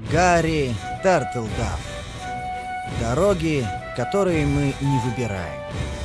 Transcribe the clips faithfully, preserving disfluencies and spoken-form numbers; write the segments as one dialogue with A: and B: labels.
A: Гарри Тартлдафф. Дороги, которые мы не выбираем.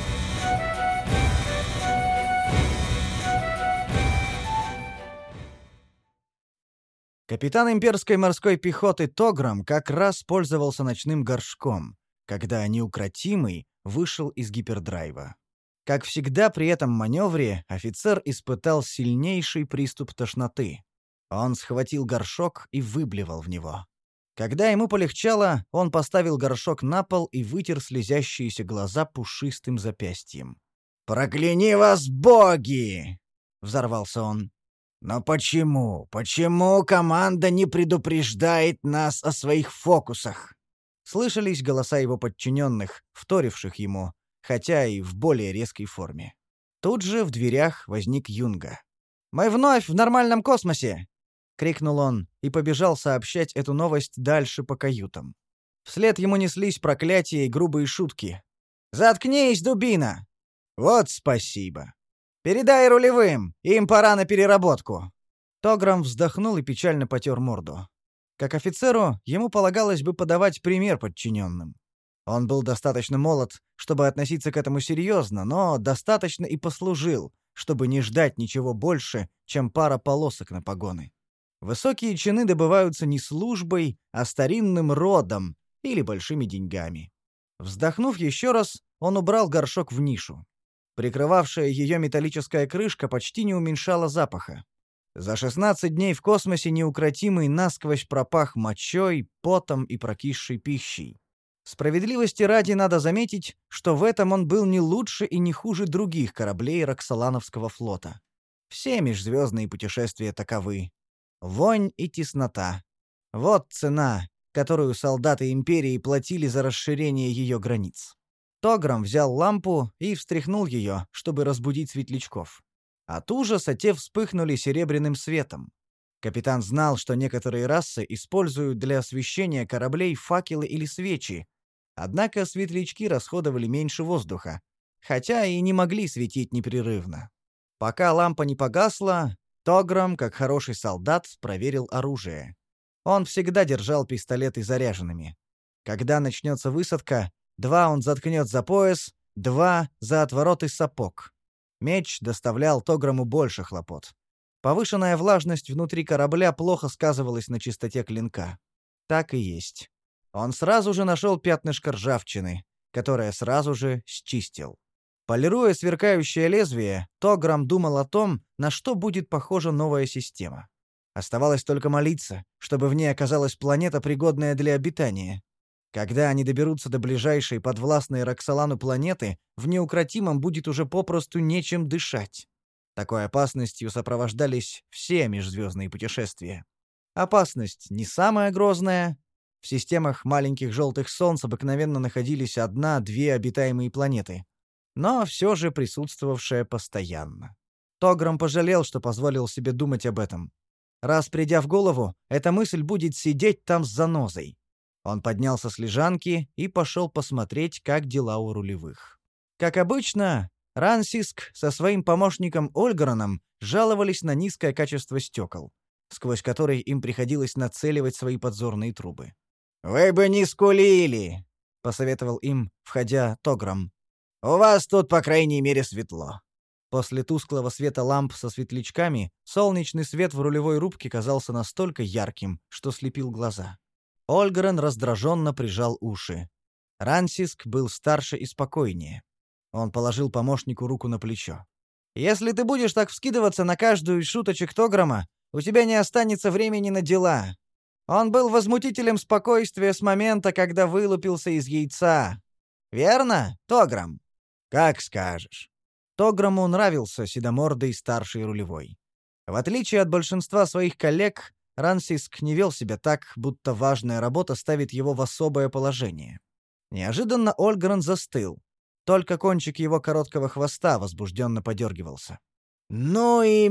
A: Капитан имперской морской пехоты Тограм как раз пользовался ночным горшком, когда неукротимый вышел из гипердрайва. Как всегда при этом маневре офицер испытал сильнейший приступ тошноты. Он схватил горшок и выблевал в него. Когда ему полегчало, он поставил горшок на пол и вытер слезящиеся глаза пушистым запястьем. «Прокляни вас, боги!» — взорвался он. «Но почему, почему команда не предупреждает нас о своих фокусах?» Слышались голоса его подчиненных, вторивших ему, хотя и в более резкой форме. Тут же в дверях возник Юнга. «Мы вновь в нормальном космосе!» — крикнул он и побежал сообщать эту новость дальше по каютам. Вслед ему неслись проклятия и грубые шутки. «Заткнись, дубина!» «Вот спасибо!» «Передай рулевым, им пора на переработку!» Тограм вздохнул и печально потер морду. Как офицеру, ему полагалось бы подавать пример подчиненным. Он был достаточно молод, чтобы относиться к этому серьезно, но достаточно и послужил, чтобы не ждать ничего больше, чем пара полосок на погоны. Высокие чины добываются не службой, а старинным родом или большими деньгами. Вздохнув еще раз, он убрал горшок в нишу. Прикрывавшая ее металлическая крышка почти не уменьшала запаха. За шестнадцать дней в космосе неукротимый насквозь пропах мочой, потом и прокисшей пищей. Справедливости ради надо заметить, что в этом он был не лучше и не хуже других кораблей Роксолановского флота. Все межзвездные путешествия таковы. Вонь и теснота. Вот цена, которую солдаты Империи платили за расширение ее границ. Тограм взял лампу и встряхнул ее, чтобы разбудить светлячков. От ужаса те вспыхнули серебряным светом. Капитан знал, что некоторые расы используют для освещения кораблей факелы или свечи, однако светлячки расходовали меньше воздуха, хотя и не могли светить непрерывно. Пока лампа не погасла, Тограм, как хороший солдат, проверил оружие. Он всегда держал пистолеты заряженными. Когда начнется высадка, два он заткнет за пояс, два — за отвороты сапог. Меч доставлял Тограму больше хлопот. Повышенная влажность внутри корабля плохо сказывалась на чистоте клинка. Так и есть. Он сразу же нашел пятнышко ржавчины, которое сразу же счистил. Полируя сверкающее лезвие, Тограм думал о том, на что будет похожа новая система. Оставалось только молиться, чтобы в ней оказалась планета, пригодная для обитания. Когда они доберутся до ближайшей подвластной Роксолану планеты, в неукротимом будет уже попросту нечем дышать. Такой опасностью сопровождались все межзвездные путешествия. Опасность не самая грозная. В системах маленьких желтых солнц обыкновенно находились одна-две обитаемые планеты, но все же присутствовавшая постоянно. Тограм пожалел, что позволил себе думать об этом. Раз придя в голову, эта мысль будет сидеть там с занозой. Он поднялся с лежанки и пошел посмотреть, как дела у рулевых. Как обычно, Рансиск со своим помощником Ольгораном жаловались на низкое качество стекол, сквозь которые им приходилось нацеливать свои подзорные трубы. «Вы бы не скулили!» — посоветовал им, входя, Тограм. «У вас тут, по крайней мере, светло». После тусклого света ламп со светлячками солнечный свет в рулевой рубке казался настолько ярким, что слепил глаза. Ольгорен раздраженно прижал уши. Рансиск был старше и спокойнее. Он положил помощнику руку на плечо. «Если ты будешь так вскидываться на каждую из шуточек Тограма, у тебя не останется времени на дела. Он был возмутителем спокойствия с момента, когда вылупился из яйца. Верно, Тограм?» «Как скажешь». Тограму нравился седомордый старший рулевой. В отличие от большинства своих коллег, Рансиск не вел себя так, будто важная работа ставит его в особое положение. Неожиданно Ольгорен застыл. Только кончик его короткого хвоста возбужденно подергивался. «Ну и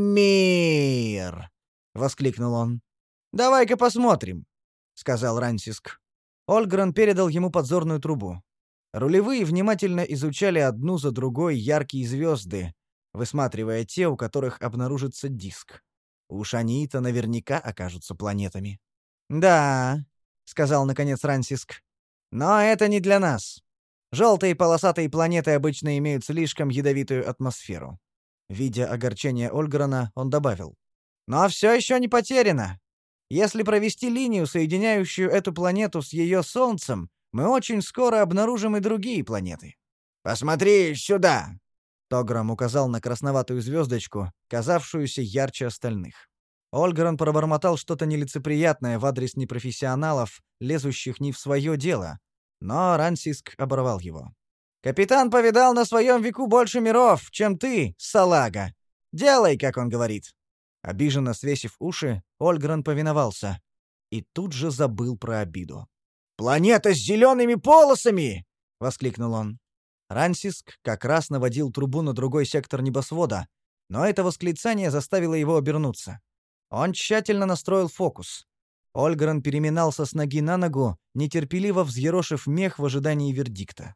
A: мир!» — воскликнул он. «Давай-ка посмотрим», — сказал Рансиск. Ольгорен передал ему подзорную трубу. Рулевые внимательно изучали одну за другой яркие звезды, высматривая те, у которых обнаружится диск. Уж они-то наверняка окажутся планетами. «Да, — сказал наконец Рансиск. «Но это не для нас. Желтые полосатые планеты обычно имеют слишком ядовитую атмосферу». Видя огорчение Ольграна, он добавил. «Но все еще не потеряно. Если провести линию, соединяющую эту планету с ее Солнцем, мы очень скоро обнаружим и другие планеты». «Посмотри сюда!» Тограм указал на красноватую звездочку, казавшуюся ярче остальных. Ольгран пробормотал что-то нелицеприятное в адрес непрофессионалов, лезущих не в свое дело, но Рансиск оборвал его. «Капитан повидал на своем веку больше миров, чем ты, салага. Делай, как он говорит». Обиженно свесив уши, Ольгран повиновался и тут же забыл про обиду. «Планета с зелеными полосами!» — воскликнул он. Рансиск как раз наводил трубу на другой сектор небосвода, но это восклицание заставило его обернуться. Он тщательно настроил фокус. Ольгран переминался с ноги на ногу, нетерпеливо взъерошив мех в ожидании вердикта.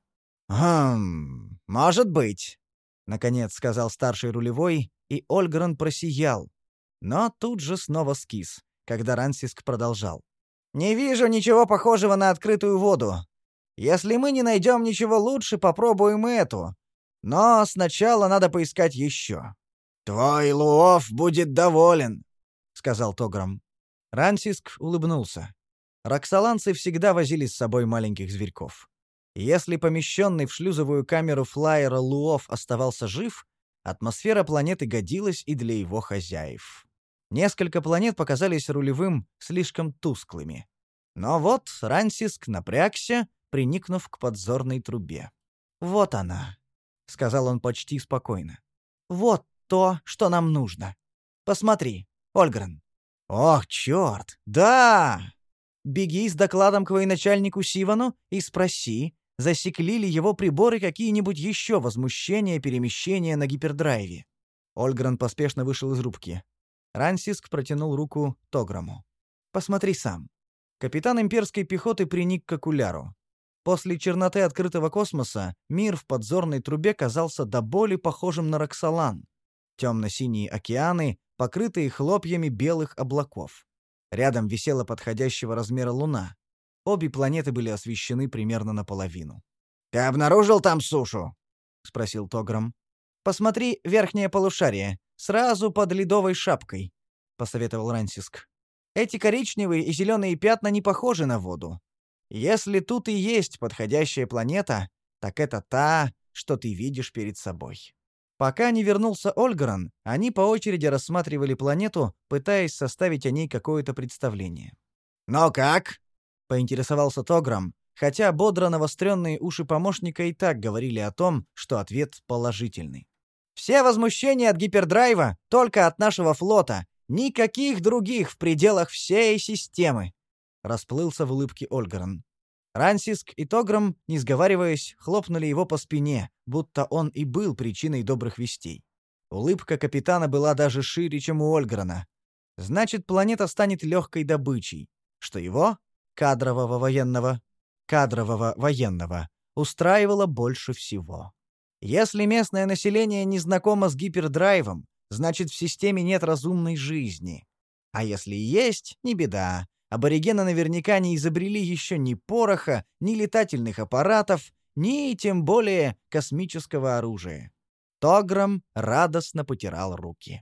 A: «Хм, может быть», — наконец сказал старший рулевой, и Ольгран просиял. Но тут же снова скис, когда Рансиск продолжал. «Не вижу ничего похожего на открытую воду. Если мы не найдем ничего лучше, попробуем эту. Но сначала надо поискать еще». «Твой Луов будет доволен», — сказал Тограм. Рансиск улыбнулся. Роксоланцы всегда возили с собой маленьких зверьков. Если помещенный в шлюзовую камеру флайера Луов оставался жив, атмосфера планеты годилась и для его хозяев. Несколько планет показались рулевым слишком тусклыми. Но вот Рансиск напрягся, приникнув к подзорной трубе. «Вот она», — сказал он почти спокойно. «Вот то, что нам нужно. Посмотри, Ольгран». «Ох, черт! Да! Беги с докладом к военачальнику Сивану и спроси, засекли ли его приборы какие-нибудь еще возмущения перемещения на гипердрайве». Ольгран поспешно вышел из рубки. Рансиск протянул руку Тограму. «Посмотри сам». Капитан имперской пехоты приник к окуляру. После черноты открытого космоса мир в подзорной трубе казался до боли похожим на Роксолан. Темно-синие океаны, покрытые хлопьями белых облаков. Рядом висела подходящего размера луна. Обе планеты были освещены примерно наполовину. «Ты обнаружил там сушу?» — спросил Тограм. «Посмотри верхнее полушарие, сразу под ледовой шапкой», — посоветовал Рансиск. «Эти коричневые и зеленые пятна не похожи на воду. Если тут и есть подходящая планета, так это та, что ты видишь перед собой». Пока не вернулся Ольгран, они по очереди рассматривали планету, пытаясь составить о ней какое-то представление. «Но как?» — поинтересовался Тограм, хотя бодро навостренные уши помощника и так говорили о том, что ответ положительный. «Все возмущения от гипердрайва только от нашего флота, никаких других в пределах всей системы», — расплылся в улыбке Ольгран. Рансиск и Тограм, не сговариваясь, хлопнули его по спине, будто он и был причиной добрых вестей. Улыбка капитана была даже шире, чем у Ольграна. Значит, планета станет легкой добычей, что его, кадрового военного, кадрового военного, устраивало больше всего. Если местное население не знакомо с гипердрайвом, значит, в системе нет разумной жизни. А если и есть, не беда. Аборигены наверняка не изобрели еще ни пороха, ни летательных аппаратов, ни, тем более, космического оружия. Тограм радостно потирал руки.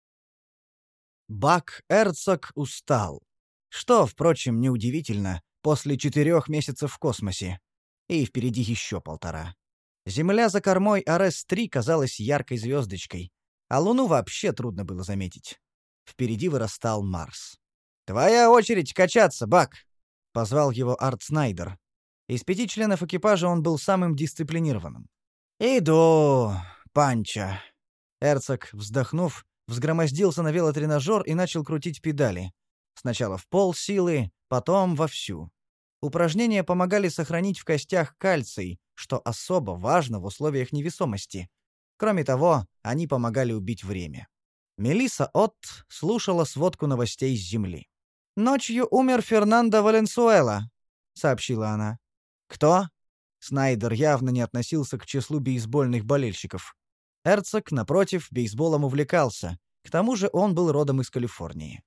A: Бак Эрцог устал. Что, впрочем, неудивительно, после четырех месяцев в космосе. И впереди еще полтора. Земля за кормой Арес три казалась яркой звездочкой, а Луну вообще трудно было заметить. Впереди вырастал Марс. «Твоя очередь качаться, Бак!» — позвал его Арт Снайдер. Из пяти членов экипажа он был самым дисциплинированным. «Иду, Панча!» Эрцог, вздохнув, взгромоздился на велотренажер и начал крутить педали. Сначала в полсилы, потом вовсю. Упражнения помогали сохранить в костях кальций, что особо важно в условиях невесомости. Кроме того, они помогали убить время. Мелисса Отт слушала сводку новостей с Земли. «Ночью умер Фернандо Валенсуэла», — сообщила она. «Кто?» Снайдер явно не относился к числу бейсбольных болельщиков. Эрцог, напротив, бейсболом увлекался. К тому же он был родом из Калифорнии.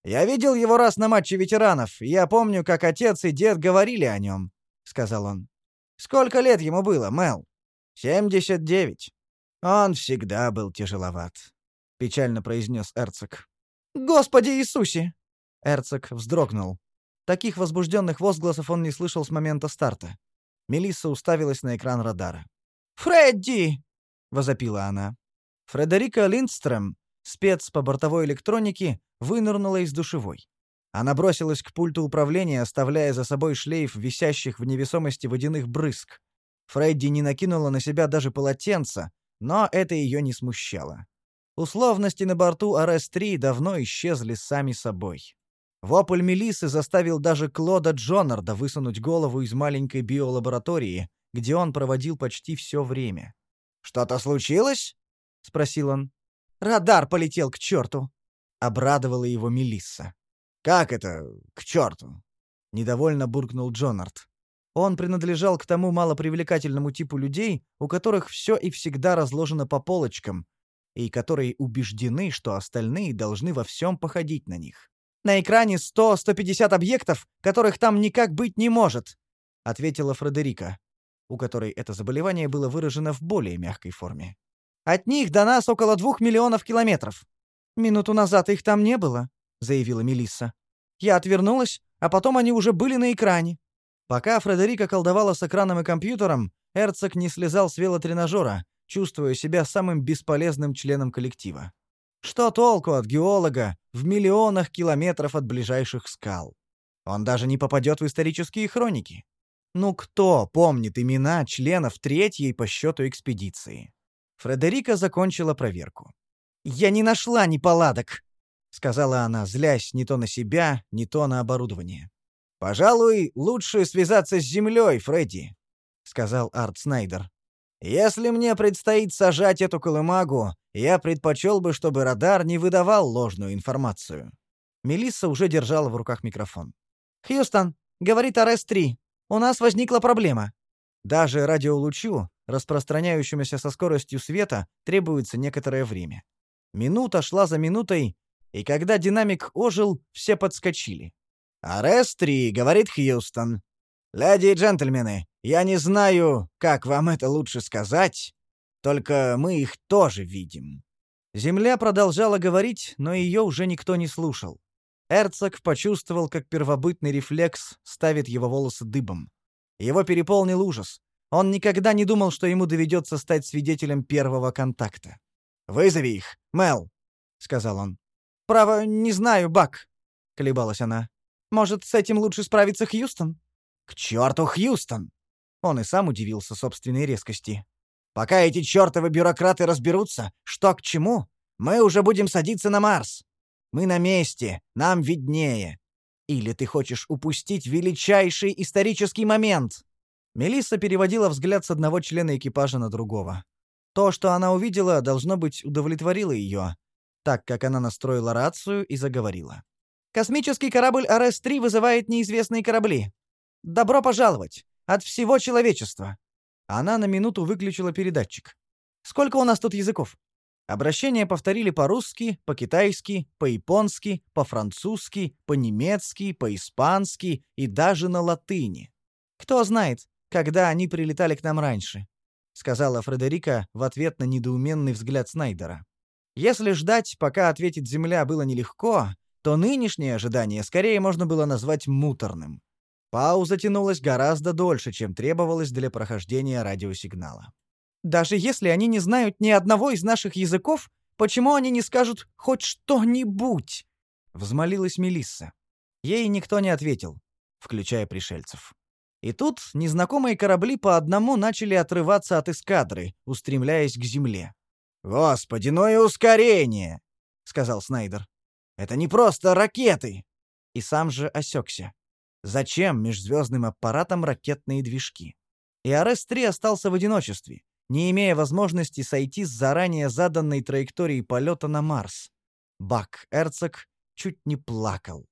A: «Я видел его раз на матче ветеранов, и я помню, как отец и дед говорили о нем», — сказал он. «Сколько лет ему было, Мел?» «Семьдесят девять. Он всегда был тяжеловат», — печально произнес Эрцог. «Господи Иисусе!» Эрцог вздрогнул. Таких возбужденных возгласов он не слышал с момента старта. Мелисса уставилась на экран радара. «Фредди!» — возопила она. Фредерика Линдстрöm, спец по бортовой электронике, вынырнула из душевой. Она бросилась к пульту управления, оставляя за собой шлейф висящих в невесомости водяных брызг. Фредди не накинула на себя даже полотенца, но это ее не смущало. Условности на борту ар эс три давно исчезли сами собой. Вопль Мелиссы заставил даже Клода Джонарда высунуть голову из маленькой биолаборатории, где он проводил почти все время. «Что-то случилось?» — спросил он. «Радар полетел к черту!» — обрадовала его Мелисса. «Как это к черту?» — недовольно буркнул Джонард. Он принадлежал к тому малопривлекательному типу людей, у которых все и всегда разложено по полочкам, и которые убеждены, что остальные должны во всем походить на них. «На экране сто — сто пятьдесят объектов, которых там никак быть не может», — ответила Фредерика, у которой это заболевание было выражено в более мягкой форме. «От них до нас около двух миллионов километров». «Минуту назад их там не было», — заявила Мелисса. «Я отвернулась, а потом они уже были на экране». Пока Фредерика колдовала с экраном и компьютером, Эрцог не слезал с велотренажера, чувствуя себя самым бесполезным членом коллектива. Что толку от геолога в миллионах километров от ближайших скал? Он даже не попадет в исторические хроники. Ну кто помнит имена членов третьей по счету экспедиции? Фредерика закончила проверку. «Я не нашла неполадок», — сказала она, злясь не то на себя, не то на оборудование. «Пожалуй, лучше связаться с Землей, Фредди», — сказал Арт Снайдер. «Если мне предстоит сажать эту колымагу, я предпочел бы, чтобы радар не выдавал ложную информацию». Мелисса уже держала в руках микрофон. «Хьюстон, говорит ар эс три, у нас возникла проблема». Даже радиолучу, распространяющемуся со скоростью света, требуется некоторое время. Минута шла за минутой, и когда динамик ожил, все подскочили. ар эс три, говорит Хьюстон. Леди и джентльмены, я не знаю, как вам это лучше сказать, только мы их тоже видим». Земля продолжала говорить, но ее уже никто не слушал. Эрцог почувствовал, как первобытный рефлекс ставит его волосы дыбом. Его переполнил ужас. Он никогда не думал, что ему доведется стать свидетелем первого контакта. «Вызови их, Мел», — сказал он. «Право, не знаю, Бак», — колебалась она. «Может, с этим лучше справиться Хьюстон?» «К черту Хьюстон!» Он и сам удивился собственной резкости. «Пока эти чертовы бюрократы разберутся, что к чему, мы уже будем садиться на Марс. Мы на месте, нам виднее. Или ты хочешь упустить величайший исторический момент?» Мелисса переводила взгляд с одного члена экипажа на другого. То, что она увидела, должно быть, удовлетворило ее, так как она настроила рацию и заговорила. «Космический корабль ар эс три вызывает неизвестные корабли. Добро пожаловать! От всего человечества!» Она на минуту выключила передатчик. «Сколько у нас тут языков?» Обращения повторили по-русски, по-китайски, по-японски, по-французски, по-немецки, по-испански и даже на латыни. «Кто знает, когда они прилетали к нам раньше», — сказала Фредерика в ответ на недоуменный взгляд Снайдера. Если ждать, пока ответит Земля, было нелегко, то нынешнее ожидание скорее можно было назвать муторным. Пауза тянулась гораздо дольше, чем требовалось для прохождения радиосигнала. «Даже если они не знают ни одного из наших языков, почему они не скажут хоть что-нибудь?» — взмолилась Мелисса. Ей никто не ответил, включая пришельцев. И тут незнакомые корабли по одному начали отрываться от эскадры, устремляясь к земле. «Господи, ну и ускорение!» — сказал Снайдер. «Это не просто ракеты!» И сам же осекся. Зачем межзвездным аппаратам ракетные движки? И ар эс три остался в одиночестве, не имея возможности сойти с заранее заданной траектории полета на Марс. Бак Эрцог чуть не плакал.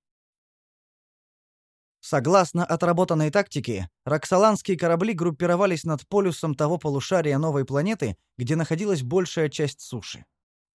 A: Согласно отработанной тактике, роксоланские корабли группировались над полюсом того полушария новой планеты, где находилась большая часть суши.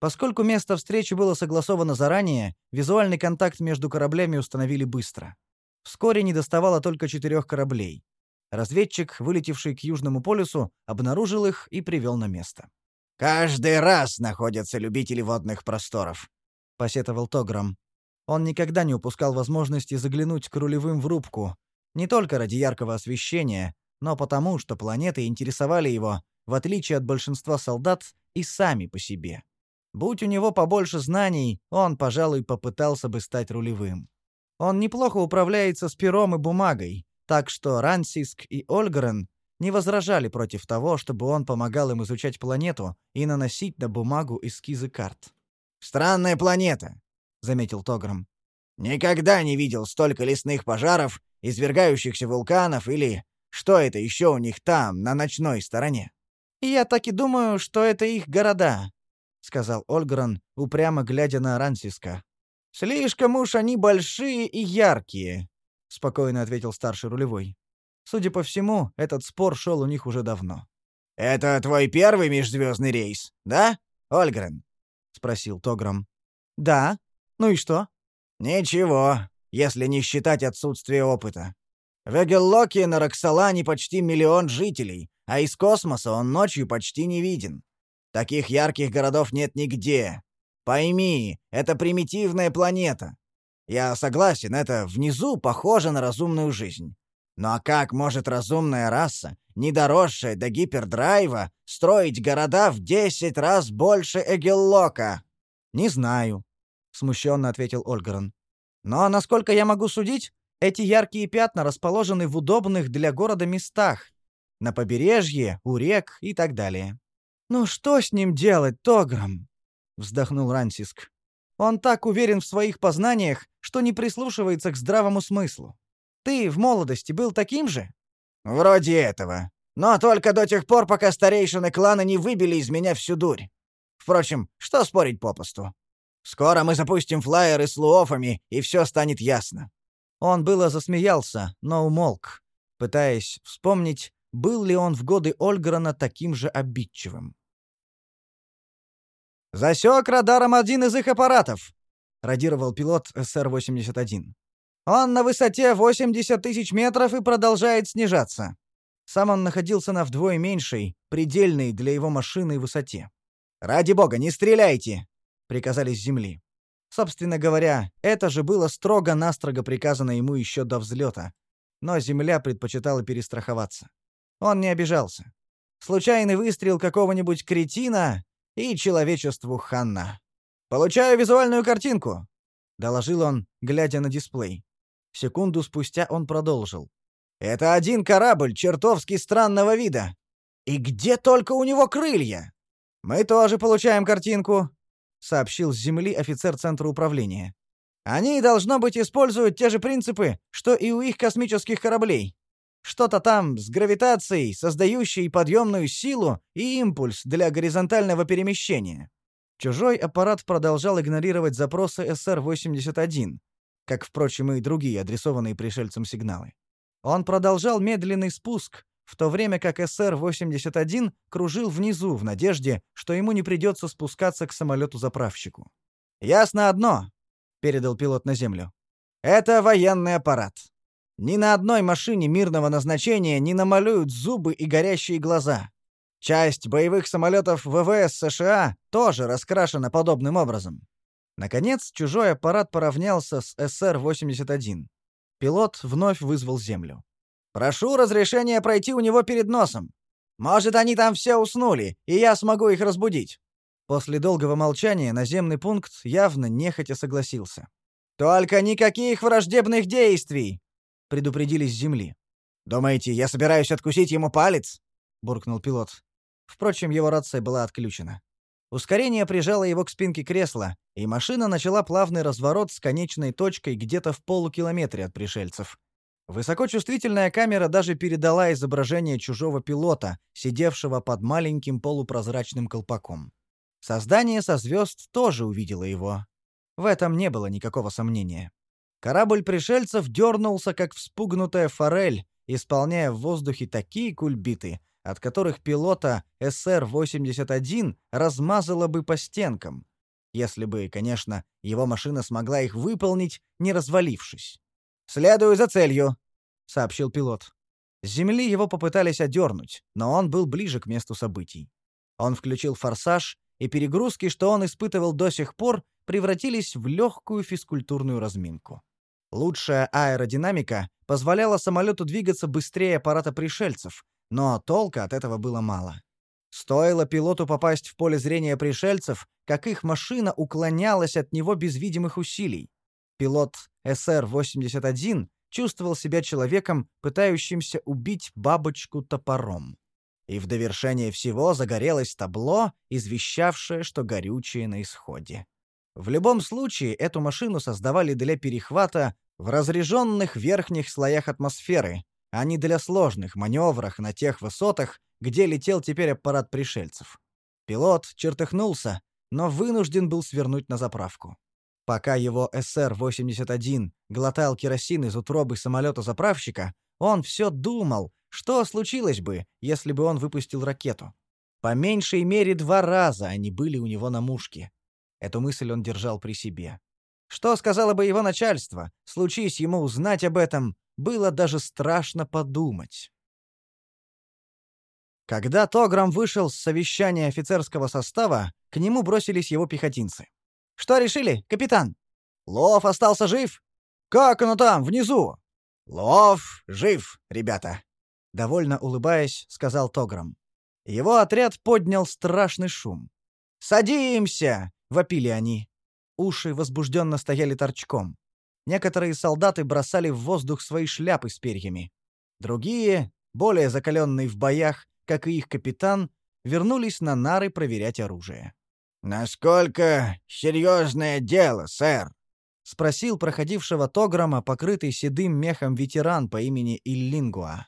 A: Поскольку место встречи было согласовано заранее, визуальный контакт между кораблями установили быстро. Вскоре недоставало только четырех кораблей. Разведчик, вылетевший к Южному полюсу, обнаружил их и привел на место.
B: «Каждый раз находятся любители водных просторов»,
A: — посетовал Тограм. Он никогда не упускал возможности заглянуть к рулевым в рубку, не только ради яркого освещения, но потому, что планеты интересовали его, в отличие от большинства солдат, и сами по себе. Будь у него побольше знаний, он, пожалуй, попытался бы стать рулевым. Он неплохо управляется с пером и бумагой, так что Рансиск и Ольгрен не возражали против того, чтобы он помогал им изучать планету и наносить на бумагу эскизы карт.
B: «Странная планета», — заметил Тограм. «Никогда не видел столько лесных пожаров, извергающихся вулканов или... Что это еще у них там, на ночной стороне?»
A: «Я так и думаю, что это их города», — сказал Ольгрен, упрямо глядя на Рансиска. «Слишком уж они большие и яркие», — спокойно ответил старший рулевой. Судя по всему, этот спор шел у них уже давно.
B: «Это твой первый межзвездный рейс, да, Ольгрен?»
A: — спросил Тограм. «Да. Ну и что?»
B: «Ничего, если не считать отсутствие опыта. В Эгеллоке на Роксолане почти миллион жителей, а из космоса он ночью почти не виден. Таких ярких городов нет нигде. Пойми, это примитивная планета. Я согласен, это внизу похоже на разумную жизнь. Но как может разумная раса, не доросшая до гипердрайва, строить города в десять раз больше Эгеллока?»
A: «Не знаю», — смущенно ответил Ольгрен. «Но, насколько я могу судить, эти яркие пятна расположены в удобных для города местах. На побережье, у рек и так далее». «Ну что с ним делать, Тограм?» — вздохнул Рансиск. «Он так уверен в своих познаниях, что не прислушивается к здравому смыслу. Ты в молодости был таким же?»
B: «Вроде этого. Но только до тех пор, пока старейшины клана не выбили из меня всю дурь. Впрочем, что спорить попусту? Скоро мы запустим флайеры с луофами, и все станет ясно».
A: Он было засмеялся, но умолк, пытаясь вспомнить, был ли он в годы Ольгрена таким же обидчивым. «Засек радаром один из их аппаратов», — радировал пилот эс эр восемьдесят один. «Он на высоте восемьдесят тысяч метров и продолжает снижаться». Сам он находился на вдвое меньшей, предельной для его машины высоте. «Ради бога, не стреляйте!» — приказали с земли. Собственно говоря, это же было строго-настрого приказано ему еще до взлета. Но земля предпочитала перестраховаться. Он не обижался. Случайный выстрел какого-нибудь кретина и человечеству хана. «Получаю визуальную картинку», — доложил он, глядя на дисплей. Секунду спустя он продолжил. «Это один корабль чертовски странного вида. И где только у него крылья?» «Мы тоже получаем картинку», — сообщил с земли офицер Центра управления. «Они, должно быть, используют те же принципы, что и у их космических кораблей. Что-то там с гравитацией, создающей подъемную силу и импульс для горизонтального перемещения». Чужой аппарат продолжал игнорировать запросы эс эр восемьдесят один, как, впрочем, и другие адресованные пришельцам сигналы. Он продолжал медленный спуск, в то время как эс эр восемьдесят один кружил внизу в надежде, что ему не придется спускаться к самолету-заправщику. «Ясно одно», — передал пилот на землю. «Это военный аппарат. Ни на одной машине мирного назначения не намалюют зубы и горящие глаза. Часть боевых самолетов вэ вэ эс США тоже раскрашена подобным образом». Наконец, чужой аппарат поравнялся с эс эр восемьдесят один. Пилот вновь вызвал землю. «Прошу разрешения пройти у него перед носом. Может, они там все уснули, и я смогу их разбудить». После долгого молчания наземный пункт явно нехотя согласился. «Только никаких враждебных действий!» — предупредили с земли. «Думаете, я собираюсь откусить ему палец?» — буркнул пилот. Впрочем, его рация была отключена. Ускорение прижало его к спинке кресла, и машина начала плавный разворот с конечной точкой где-то в полукилометре от пришельцев. Высокочувствительная камера даже передала изображение чужого пилота, сидевшего под маленьким полупрозрачным колпаком. Создание со звезд тоже увидело его. В этом не было никакого сомнения. Корабль пришельцев дернулся, как вспугнутая форель, исполняя в воздухе такие кульбиты, от которых пилота эс эр восемьдесят один размазало бы по стенкам, Если бы, конечно, его машина смогла их выполнить, не развалившись. «Следую за целью», — сообщил пилот. С земли его попытались одернуть, но он был ближе к месту событий. Он включил форсаж, и перегрузки, что он испытывал до сих пор, превратились в легкую физкультурную разминку. Лучшая аэродинамика позволяла самолету двигаться быстрее аппарата пришельцев, но толка от этого было мало. Стоило пилоту попасть в поле зрения пришельцев, как их машина уклонялась от него без видимых усилий. Пилот эс эр восемьдесят один чувствовал себя человеком, пытающимся убить бабочку топором. И в довершение всего загорелось табло, извещавшее, что горючее на исходе. В любом случае, эту машину создавали для перехвата в разреженных верхних слоях атмосферы, а не для сложных маневров на тех высотах, где летел теперь аппарат пришельцев. Пилот чертыхнулся, но вынужден был свернуть на заправку. Пока его эс эр восемьдесят один глотал керосин из утробы самолета-заправщика, он все думал, что случилось бы, если бы он выпустил ракету. По меньшей мере два раза они были у него на мушке. Эту мысль он держал при себе. Что сказало бы его начальство, случись ему узнать об этом, было даже страшно подумать. Когда Тограм вышел с совещания офицерского состава, к нему бросились его пехотинцы. «Что решили, капитан? Лов остался жив? Как оно там, внизу?» «Лов жив, ребята», — довольно улыбаясь, сказал Тограм. Его отряд поднял страшный шум. «Садимся!» — вопили они. Уши возбужденно стояли торчком. Некоторые солдаты бросали в воздух свои шляпы с перьями. Другие, более закаленные в боях, как и их капитан, вернулись на нары проверять оружие. «Насколько серьезное дело, сэр?» — спросил проходившего Тограма покрытый седым мехом ветеран по имени Иллингуа.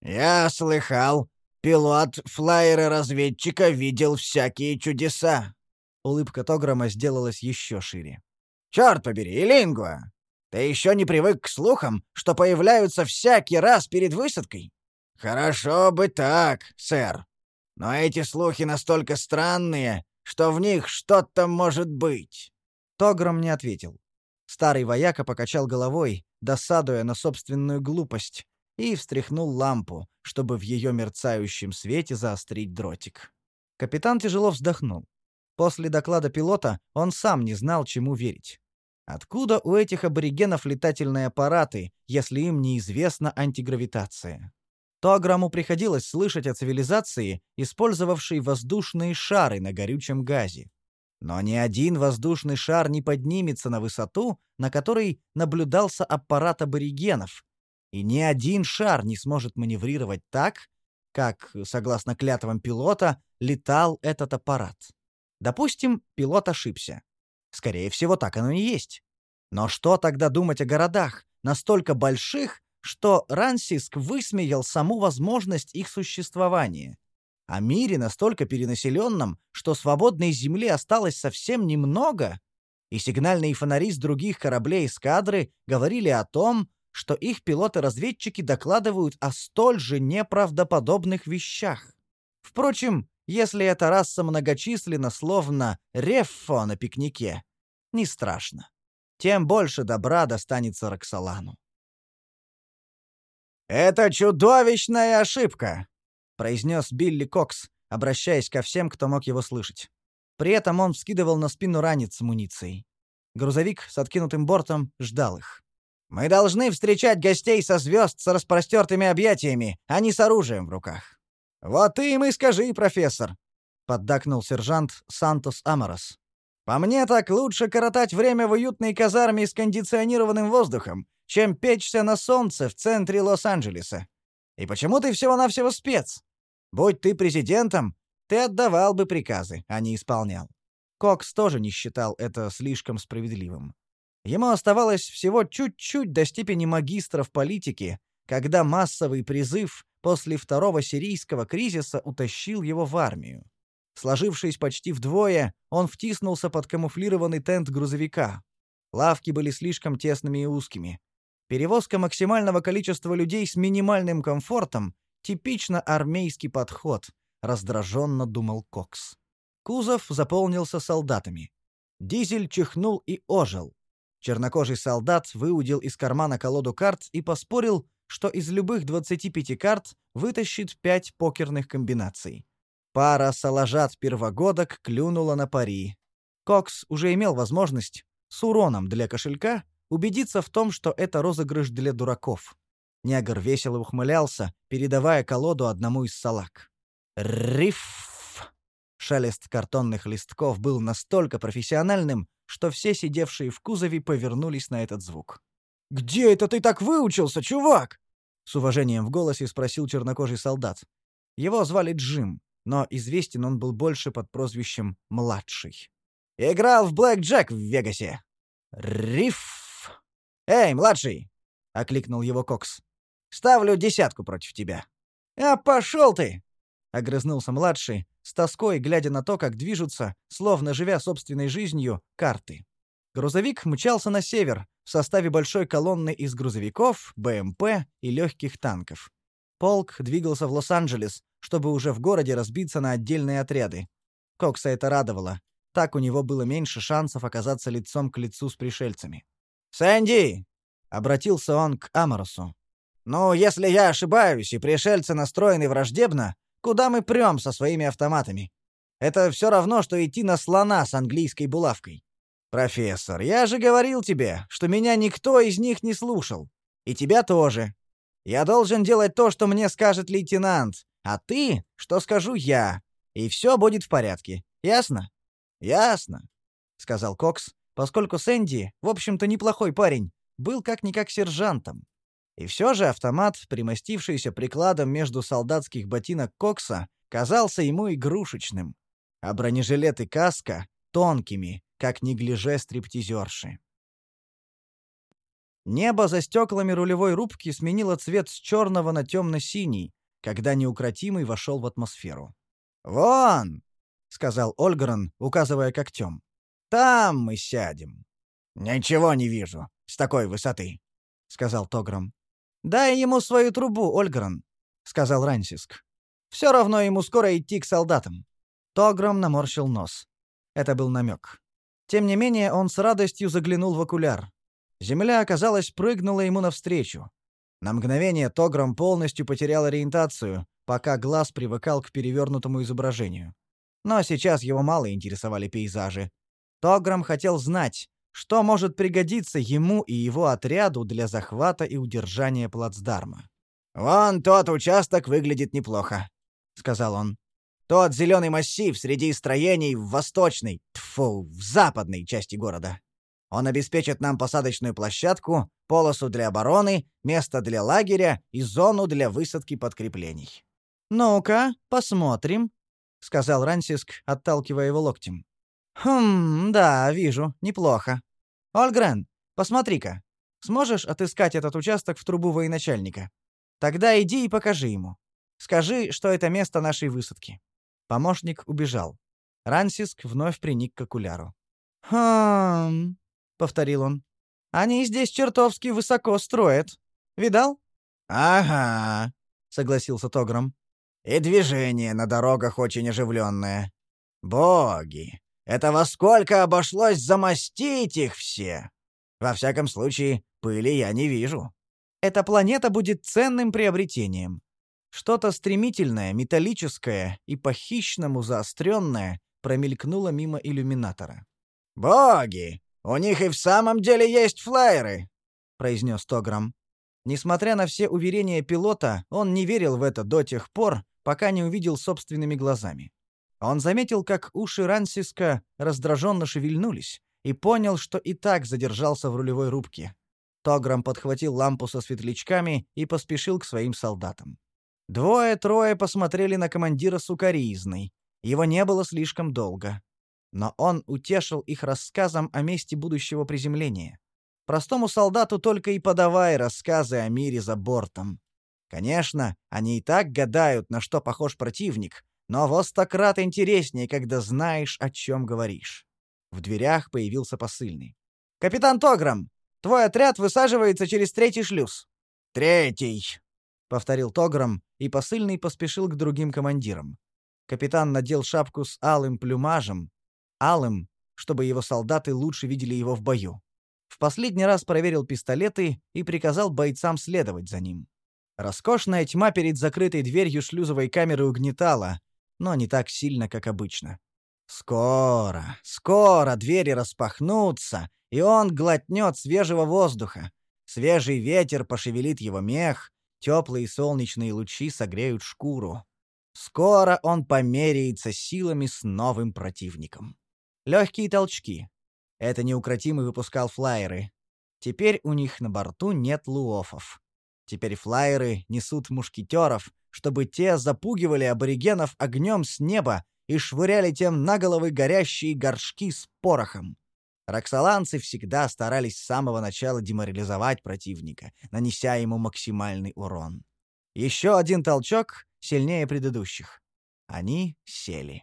A: «Я слыхал, пилот флайера-разведчика видел всякие чудеса». Улыбка Тограма сделалась еще шире. «Черт побери, Иллингуа! Ты еще не привык к слухам, что появляются всякий раз перед высадкой?» «Хорошо бы так, сэр. Но эти слухи настолько странные, что в них что-то может быть». Тограм не ответил. Старый вояка покачал головой, досадуя на собственную глупость, и встряхнул лампу, чтобы в ее мерцающем свете заострить дротик. Капитан тяжело вздохнул. После доклада пилота он сам не знал, чему верить. Откуда у этих аборигенов летательные аппараты, если им неизвестна антигравитация? Тограму приходилось слышать о цивилизации, использовавшей воздушные шары на горючем газе. Но ни один воздушный шар не поднимется на высоту, на которой наблюдался аппарат аборигенов, и ни один шар не сможет маневрировать так, как, согласно клятвам пилота, летал этот аппарат. Допустим, пилот ошибся. Скорее всего, так оно и есть. Но что тогда думать о городах, настолько больших, что Рансиск высмеял саму возможность их существования, о мире настолько перенаселенном, что свободной земли осталось совсем немного, и сигнальные фонари с других кораблей эскадры говорили о том, что их пилоты-разведчики докладывают о столь же неправдоподобных вещах. Впрочем, если эта раса многочисленна, словно реффо на пикнике, не страшно. Тем больше добра достанется Роксолану. «Это чудовищная ошибка!» — произнес Билли Кокс, обращаясь ко всем, кто мог его слышать. При этом он вскидывал на спину ранец с амуницией. Грузовик с откинутым бортом ждал их. «Мы должны встречать гостей со звезд с распростертыми объятиями, а не с оружием в руках». «Вот ты им и скажи, профессор!» — поддакнул сержант Сантос Аморос. «По мне так лучше коротать время в уютной казарме с кондиционированным воздухом, чем печься на солнце в центре Лос-Анджелеса. И почему ты всего-навсего спец? Будь ты президентом, ты отдавал бы приказы, а не исполнял». Кокс тоже не считал это слишком справедливым. Ему оставалось всего чуть-чуть до степени магистра в политике, когда массовый призыв после второго сирийского кризиса утащил его в армию. Сложившись почти вдвое, он втиснулся под камуфлированный тент грузовика. Лавки были слишком тесными и узкими. Перевозка максимального количества людей с минимальным комфортом — типично армейский подход, раздраженно думал Кокс. Кузов заполнился солдатами. Дизель чихнул и ожил. Чернокожий солдат выудил из кармана колоду карт и поспорил, что из любых двадцати пяти карт вытащит пять покерных комбинаций. Пара соложат-первогодок клюнула на пари. Кокс уже имел возможность, с уроном для кошелька, убедиться в том, что это розыгрыш для дураков. Негр весело ухмылялся, передавая колоду одному из салаг. Риф! Шелест картонных листков был настолько профессиональным, что все сидевшие в кузове повернулись на этот звук.
B: «Где это ты так выучился, чувак?»
A: — с уважением в голосе спросил чернокожий солдат. Его звали Джим, но известен он был больше под прозвищем «Младший».
B: «Играл в блэк-джек в Вегасе».
A: «Риф!»
B: «Эй, младший!»
A: — окликнул его Кокс.
B: «Ставлю десятку против тебя».
A: «А пошел ты!» — огрызнулся младший, с тоской глядя на то, как движутся, словно живя собственной жизнью, карты. Грузовик мчался на север в составе большой колонны из грузовиков, БМП и легких танков. Полк двигался в Лос-Анджелес, чтобы уже в городе разбиться на отдельные отряды. Кокса это радовало. Так у него было меньше шансов оказаться лицом к лицу с пришельцами.
B: «Сэнди!»
A: — обратился он к Аморосу.
B: «Ну, если я ошибаюсь, и пришельцы настроены враждебно, куда мы прем со своими автоматами? Это все равно, что идти на слона с английской булавкой. Профессор, я же говорил тебе, что меня никто из них не слушал. И тебя тоже. Я должен делать то, что мне скажет лейтенант, а ты, что скажу я. И все будет в порядке. Ясно?» «Ясно», — сказал Кокс, поскольку Сэнди, в общем-то неплохой парень, был как-никак сержантом. И все же автомат, примостившийся прикладом между солдатских ботинок Кокса, казался ему игрушечным, а бронежилет и каска — тонкими, как неглиже стриптизерши. Небо за стеклами рулевой рубки сменило цвет с черного на темно-синий, когда неукротимый вошел в атмосферу. «Вон!» — сказал Ольгрен, указывая когтем. «Там мы сядем». «Ничего не вижу с такой высоты», — сказал Тограм.
A: «Дай ему свою трубу, Ольгрен», — сказал Рансиск. «Все равно ему скоро идти к солдатам». Тограм наморщил нос. Это был намек. Тем не менее, он с радостью заглянул в окуляр. Земля, казалось, прыгнула ему навстречу. На мгновение Тограм полностью потерял ориентацию, пока глаз привыкал к перевернутому изображению. Но сейчас его мало интересовали пейзажи. Тограм хотел знать, что может пригодиться ему и его отряду для захвата и удержания плацдарма.
B: «Вон тот участок выглядит неплохо», — сказал он. «Тот зеленый массив среди строений в восточной, тьфу, в западной части города. Он обеспечит нам посадочную площадку, полосу для обороны, место для лагеря и зону для высадки подкреплений».
A: «Ну-ка, посмотрим», — сказал Рансиск, отталкивая его локтем. «Хм, да, вижу, неплохо. Ольгрен, посмотри-ка. Сможешь отыскать этот участок в трубу военачальника? Тогда иди и покажи ему. Скажи, что это место нашей высадки». Помощник убежал. Рансиск вновь приник к окуляру. «Хм...» — повторил он. «Они здесь чертовски высоко строят. Видал?»
B: «Ага», —
A: согласился Тограм.
B: «И движение на дорогах очень оживленное. Боги, это во сколько обошлось замостить их все? Во всяком случае, пыли я не вижу».
A: «Эта планета будет ценным приобретением. Что-то стремительное, металлическое и по-хищному заостренное промелькнуло мимо иллюминатора.
B: «Боги, у них и в самом деле есть флайеры»,
A: — произнес Тограм. Несмотря на все уверения пилота, он не верил в это до тех пор, пока не увидел собственными глазами. Он заметил, как уши Рансиска раздраженно шевельнулись, и понял, что и так задержался в рулевой рубке. Тограм подхватил лампу со светлячками и поспешил к своим солдатам. Двое-трое посмотрели на командира сукаризной. Его не было слишком долго. Но он утешил их рассказом о месте будущего приземления. Простому солдату только и подавай рассказы о мире за бортом. Конечно, они и так гадают, на что похож противник, но во сто крат интереснее, когда знаешь, о чем говоришь. В дверях появился посыльный. «Капитан Тограм, твой отряд высаживается через третий шлюз».
B: «Третий»,
A: — повторил Тограм, и посыльный поспешил к другим командирам. Капитан надел шапку с алым плюмажем, алым, чтобы его солдаты лучше видели его в бою. В последний раз проверил пистолеты и приказал бойцам следовать за ним. Роскошная тьма перед закрытой дверью шлюзовой камеры угнетала, но не так сильно, как обычно. Скоро, скоро двери распахнутся, и он глотнет свежего воздуха. Свежий ветер пошевелит его мех, теплые солнечные лучи согреют шкуру. Скоро он померяется силами с новым противником. Легкие толчки. Это неукротимый выпускал флайеры. Теперь у них на борту нет луофов. Теперь флайеры несут мушкетеров, чтобы те запугивали аборигенов огнем с неба и швыряли тем на головы горящие горшки с порохом. Роксоланцы всегда старались с самого начала деморализовать противника, нанеся ему максимальный урон. Еще один толчок сильнее предыдущих. Они сели.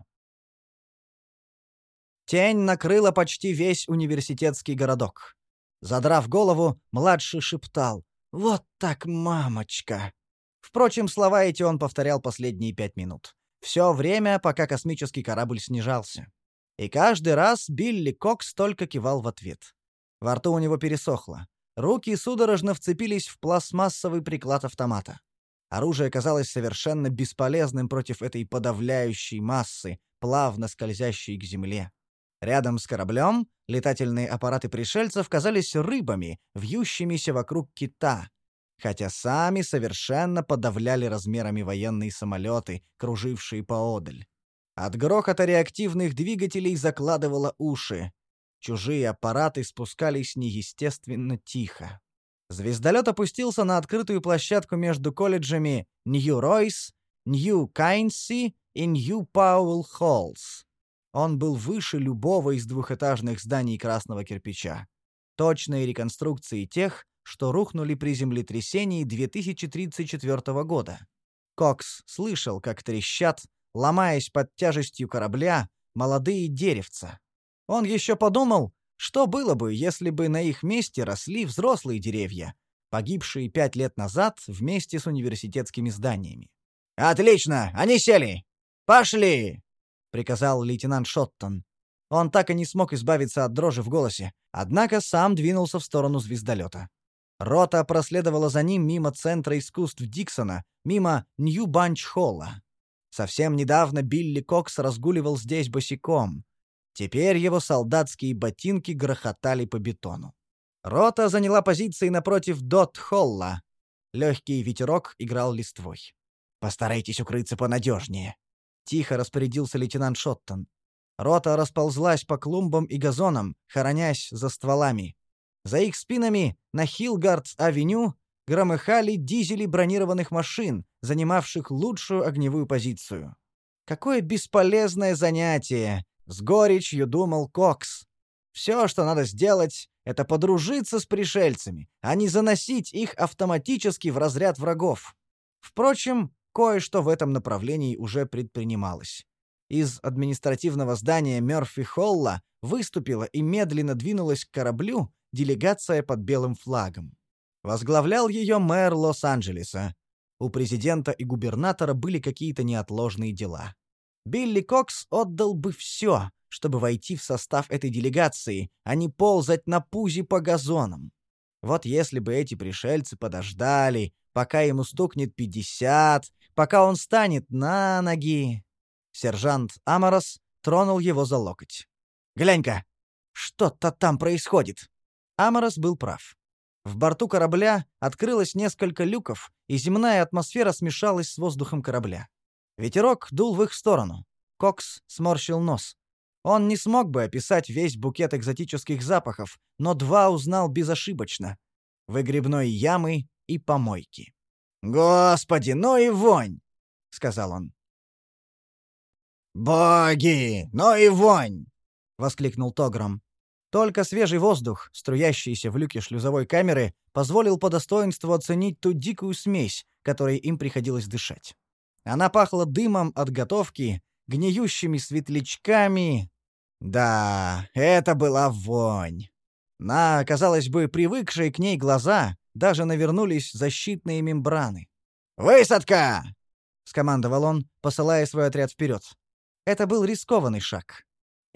A: Тень накрыла почти весь университетский городок. Задрав голову, младший шептал: «Вот так, мамочка!» Впрочем, слова эти он повторял последние пять минут. Все время, пока космический корабль снижался. И каждый раз Билли Кокс только кивал в ответ. Во рту у него пересохло. Руки судорожно вцепились в пластмассовый приклад автомата. Оружие казалось совершенно бесполезным против этой подавляющей массы, плавно скользящей к земле. Рядом с кораблем летательные аппараты пришельцев казались рыбами, вьющимися вокруг кита, хотя сами совершенно подавляли размерами военные самолеты, кружившие поодаль. От грохота реактивных двигателей закладывало уши. Чужие аппараты спускались неестественно тихо. Звездолет опустился на открытую площадку между колледжами Нью-Ройс, Нью-Кайнси и Нью-Пауэлл-Холлс. Он был выше любого из двухэтажных зданий красного кирпича. Точные реконструкции тех, что рухнули при землетрясении две тысячи тридцать четвёртого года. Кокс слышал, как трещат, ломаясь под тяжестью корабля, молодые деревца. Он еще подумал, что было бы, если бы на их месте росли взрослые деревья, погибшие пять лет назад вместе с университетскими зданиями. «Отлично! Они сели! Пошли!» — приказал лейтенант Шоттон. Он так и не смог избавиться от дрожи в голосе, однако сам двинулся в сторону звездолета. Рота проследовала за ним мимо Центра искусств Диксона, мимо Нью-Банч-Холла. Совсем недавно Билли Кокс разгуливал здесь босиком. Теперь его солдатские ботинки грохотали по бетону. Рота заняла позиции напротив Дот-Холла. Легкий ветерок играл листвой. «Постарайтесь укрыться понадежнее», — тихо распорядился лейтенант Шоттон. Рота расползлась по клумбам и газонам, хоронясь за стволами. За их спинами на Хиллгардс-авеню громыхали дизели бронированных машин, занимавших лучшую огневую позицию. «Какое бесполезное занятие!» — с горечью думал Кокс. «Все, что надо сделать, это подружиться с пришельцами, а не заносить их автоматически в разряд врагов». Впрочем, кое-что в этом направлении уже предпринималось. Из административного здания Мёрфи-Холла выступила и медленно двинулась к кораблю делегация под белым флагом. Возглавлял ее мэр Лос-Анджелеса. У президента и губернатора были какие-то неотложные дела. Билли Кокс отдал бы все, чтобы войти в состав этой делегации, а не ползать на пузе по газонам. Вот если бы эти пришельцы подождали, пока ему стукнет пятьдесят, пока он станет на ноги. Сержант Аморос тронул его за локоть. «Глянь-ка, что-то там происходит». Аморос был прав. В борту корабля открылось несколько люков, и земная атмосфера смешалась с воздухом корабля. Ветерок дул в их сторону. Кокс сморщил нос. Он не смог бы описать весь букет экзотических запахов, но два узнал безошибочно: выгребной ямы и помойки. «Господи, ну и вонь!» — сказал он. «Боги, ну и вонь!» — воскликнул Тограм. Только свежий воздух, струящийся в люке шлюзовой камеры, позволил по достоинству оценить ту дикую смесь, которой им приходилось дышать. Она пахла дымом от готовки, гниющими светлячками. Да, это была вонь. На, казалось бы, привыкшие к ней глаза даже навернулись защитные мембраны. «Высадка!» — скомандовал он, посылая свой отряд вперед. Это был рискованный шаг.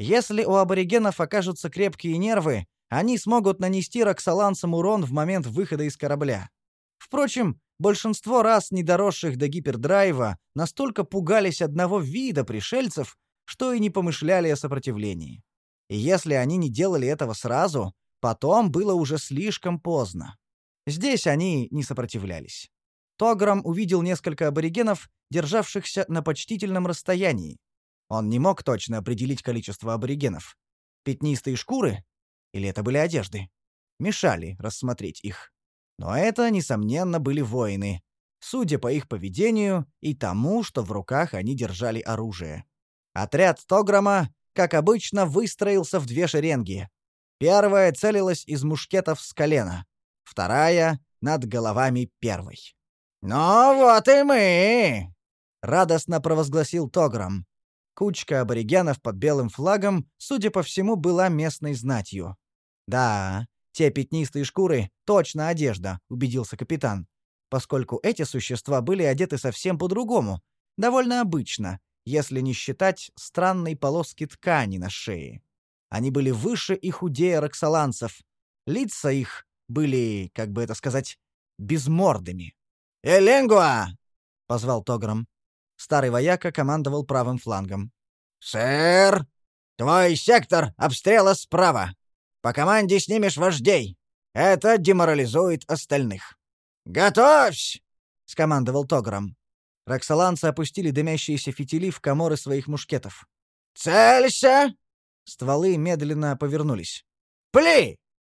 A: Если у аборигенов окажутся крепкие нервы, они смогут нанести роксоланцам урон в момент выхода из корабля. Впрочем, большинство рас, не доросших до гипердрайва, настолько пугались одного вида пришельцев, что и не помышляли о сопротивлении. И если они не делали этого сразу, потом было уже слишком поздно. Здесь они не сопротивлялись. Тограм увидел несколько аборигенов, державшихся на почтительном расстоянии. Он не мог точно определить количество аборигенов. Пятнистые шкуры, или это были одежды, мешали рассмотреть их. Но это, несомненно, были воины, судя по их поведению и тому, что в руках они держали оружие. Отряд Тограма, как обычно, выстроился в две шеренги. Первая целилась из мушкетов с колена, вторая — над головами первой. «Ну вот и мы!» — радостно провозгласил Тограм. Кучка аборигенов под белым флагом, судя по всему, была местной знатью. «Да, те пятнистые шкуры — точно одежда», — убедился капитан, поскольку эти существа были одеты совсем по-другому, довольно обычно, если не считать странной полоски ткани на шее. Они были выше и худее роксоланцев. Лица их были, как бы это сказать, безмордыми. «Элингуа!» — позвал Тограм. Старый вояка командовал правым флангом. «Сэр, твой сектор обстрела справа. По команде снимешь вождей. Это деморализует остальных». «Готовься!» — скомандовал Тограм. Роксоланцы опустили дымящиеся фитили в коморы своих мушкетов. «Целься!» Стволы медленно повернулись. «Пли!»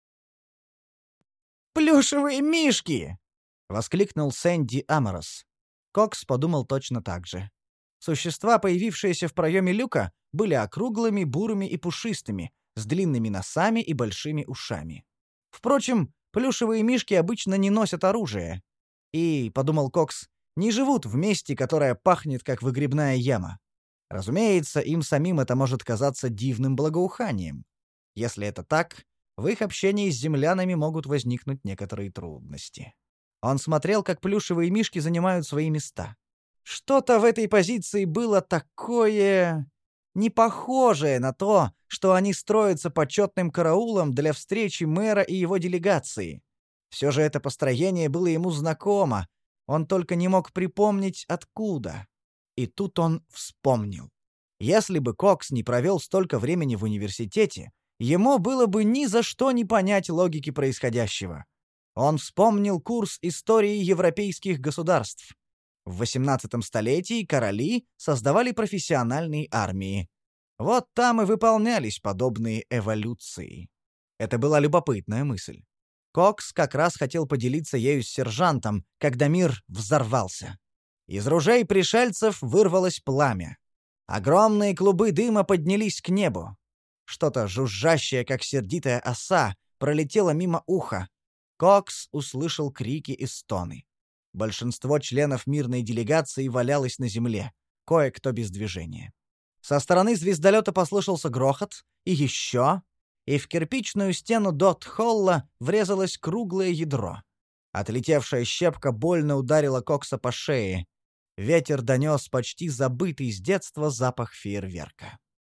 A: «Плюшевые мишки!» — воскликнул Сэнди Аморос. Кокс подумал точно так же. Существа, появившиеся в проеме люка, были округлыми, бурыми и пушистыми, с длинными носами и большими ушами. Впрочем, плюшевые мишки обычно не носят оружие. И, подумал Кокс, не живут в месте, которое пахнет, как выгребная яма. Разумеется, им самим это может казаться дивным благоуханием. Если это так, в их общении с землянами могут возникнуть некоторые трудности. Он смотрел, как плюшевые мишки занимают свои места. Что-то в этой позиции было такое... не похожее на то, что они строятся почетным караулом для встречи мэра и его делегации. Все же это построение было ему знакомо, он только не мог припомнить, откуда. И тут он вспомнил. Если бы Кокс не провел столько времени в университете, ему было бы ни за что не понять логики происходящего. Он вспомнил курс истории европейских государств. В восемнадцатом столетии короли создавали профессиональные армии. Вот там и выполнялись подобные эволюции. Это была любопытная мысль. Кокс как раз хотел поделиться ею с сержантом, когда мир взорвался. Из ружей пришельцев вырвалось пламя. Огромные клубы дыма поднялись к небу. Что-то жужжащее, как сердитая оса, пролетело мимо уха. Кокс услышал крики и стоны. Большинство членов мирной делегации валялось на земле, кое-кто без движения. Со стороны звездолета послышался грохот, и еще, и в кирпичную стену Дот-Холла врезалось круглое ядро. Отлетевшая щепка больно ударила Кокса по шее. Ветер донес почти забытый с детства запах фейерверка.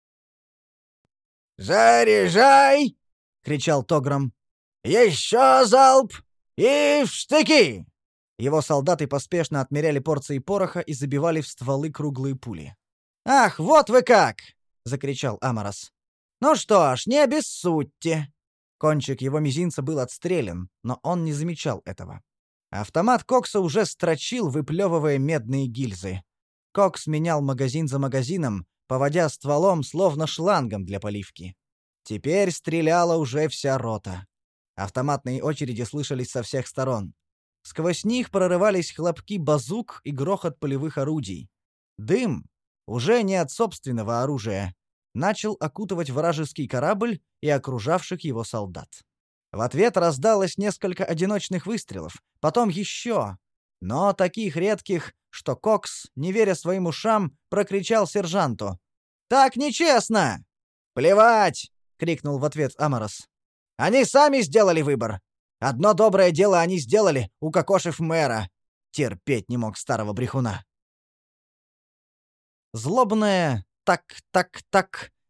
A: «Заряжай!» — кричал Тограм. «Еще залп! И в штыки!» Его солдаты поспешно отмеряли порции пороха и забивали в стволы круглые пули. «Ах, вот вы как!» — закричал Аморос. «Ну что ж, не обессудьте!» Кончик его мизинца был отстрелен, но он не замечал этого. Автомат Кокса уже строчил, выплевывая медные гильзы. Кокс менял магазин за магазином, поводя стволом, словно шлангом для поливки. Теперь стреляла уже вся рота. Автоматные очереди слышались со всех сторон. Сквозь них прорывались хлопки базук и грохот полевых орудий. Дым, уже не от собственного оружия, начал окутывать вражеский корабль и окружавших его солдат. В ответ раздалось несколько одиночных выстрелов, потом еще, но таких редких, что Кокс, не веря своим ушам, прокричал сержанту: «Так нечестно!» «Плевать!» — крикнул в ответ Аморос. «Они сами сделали выбор. Одно доброе дело они сделали, укокошив мэра. Терпеть не мог старого брехуна». Злобное «так-так-так»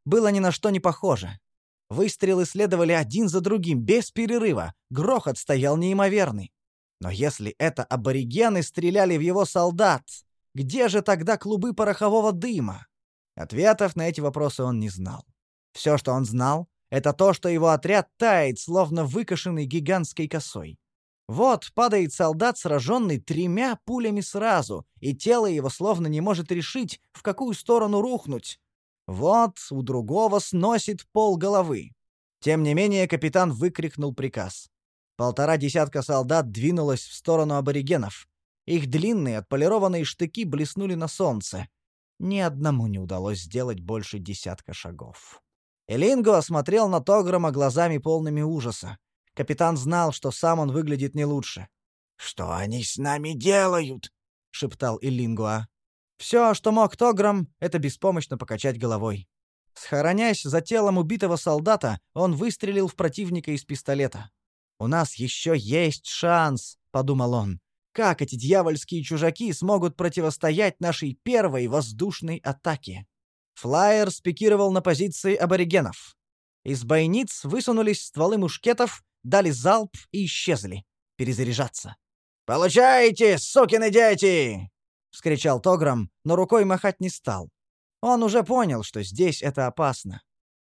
A: было ни на что не похоже. Выстрелы следовали один за другим, без перерыва, грохот стоял неимоверный. Но если это аборигены стреляли в его солдат, где же тогда клубы порохового дыма? Ответов на эти вопросы он не знал. Все, что он знал, это то, что его отряд тает, словно выкошенный гигантской косой. Вот падает солдат, сраженный тремя пулями сразу, и тело его словно не может решить, в какую сторону рухнуть. Вот у другого сносит пол головы. Тем не менее капитан выкрикнул приказ. Полтора десятка солдат двинулось в сторону аборигенов. Их длинные отполированные штыки блеснули на солнце. Ни одному не удалось сделать больше десятка шагов. Элинго осмотрел на Тограма глазами полными ужаса. Капитан знал, что сам он выглядит не лучше.
B: «Что они с нами делают?» — шептал Иллингуа.
A: Все, что мог Тограм, это беспомощно покачать головой. Схоронясь за телом убитого солдата, он выстрелил в противника из пистолета. «У нас еще есть шанс», — подумал он. «Как эти дьявольские чужаки смогут противостоять нашей первой воздушной атаке?» Флайер спикировал на позиции аборигенов. Из бойниц высунулись стволы мушкетов, дали залп и исчезли. Перезаряжаться.
B: «Получайте, сукины дети!»
A: — вскричал Тограм, но рукой махать не стал. Он уже понял, что здесь это опасно.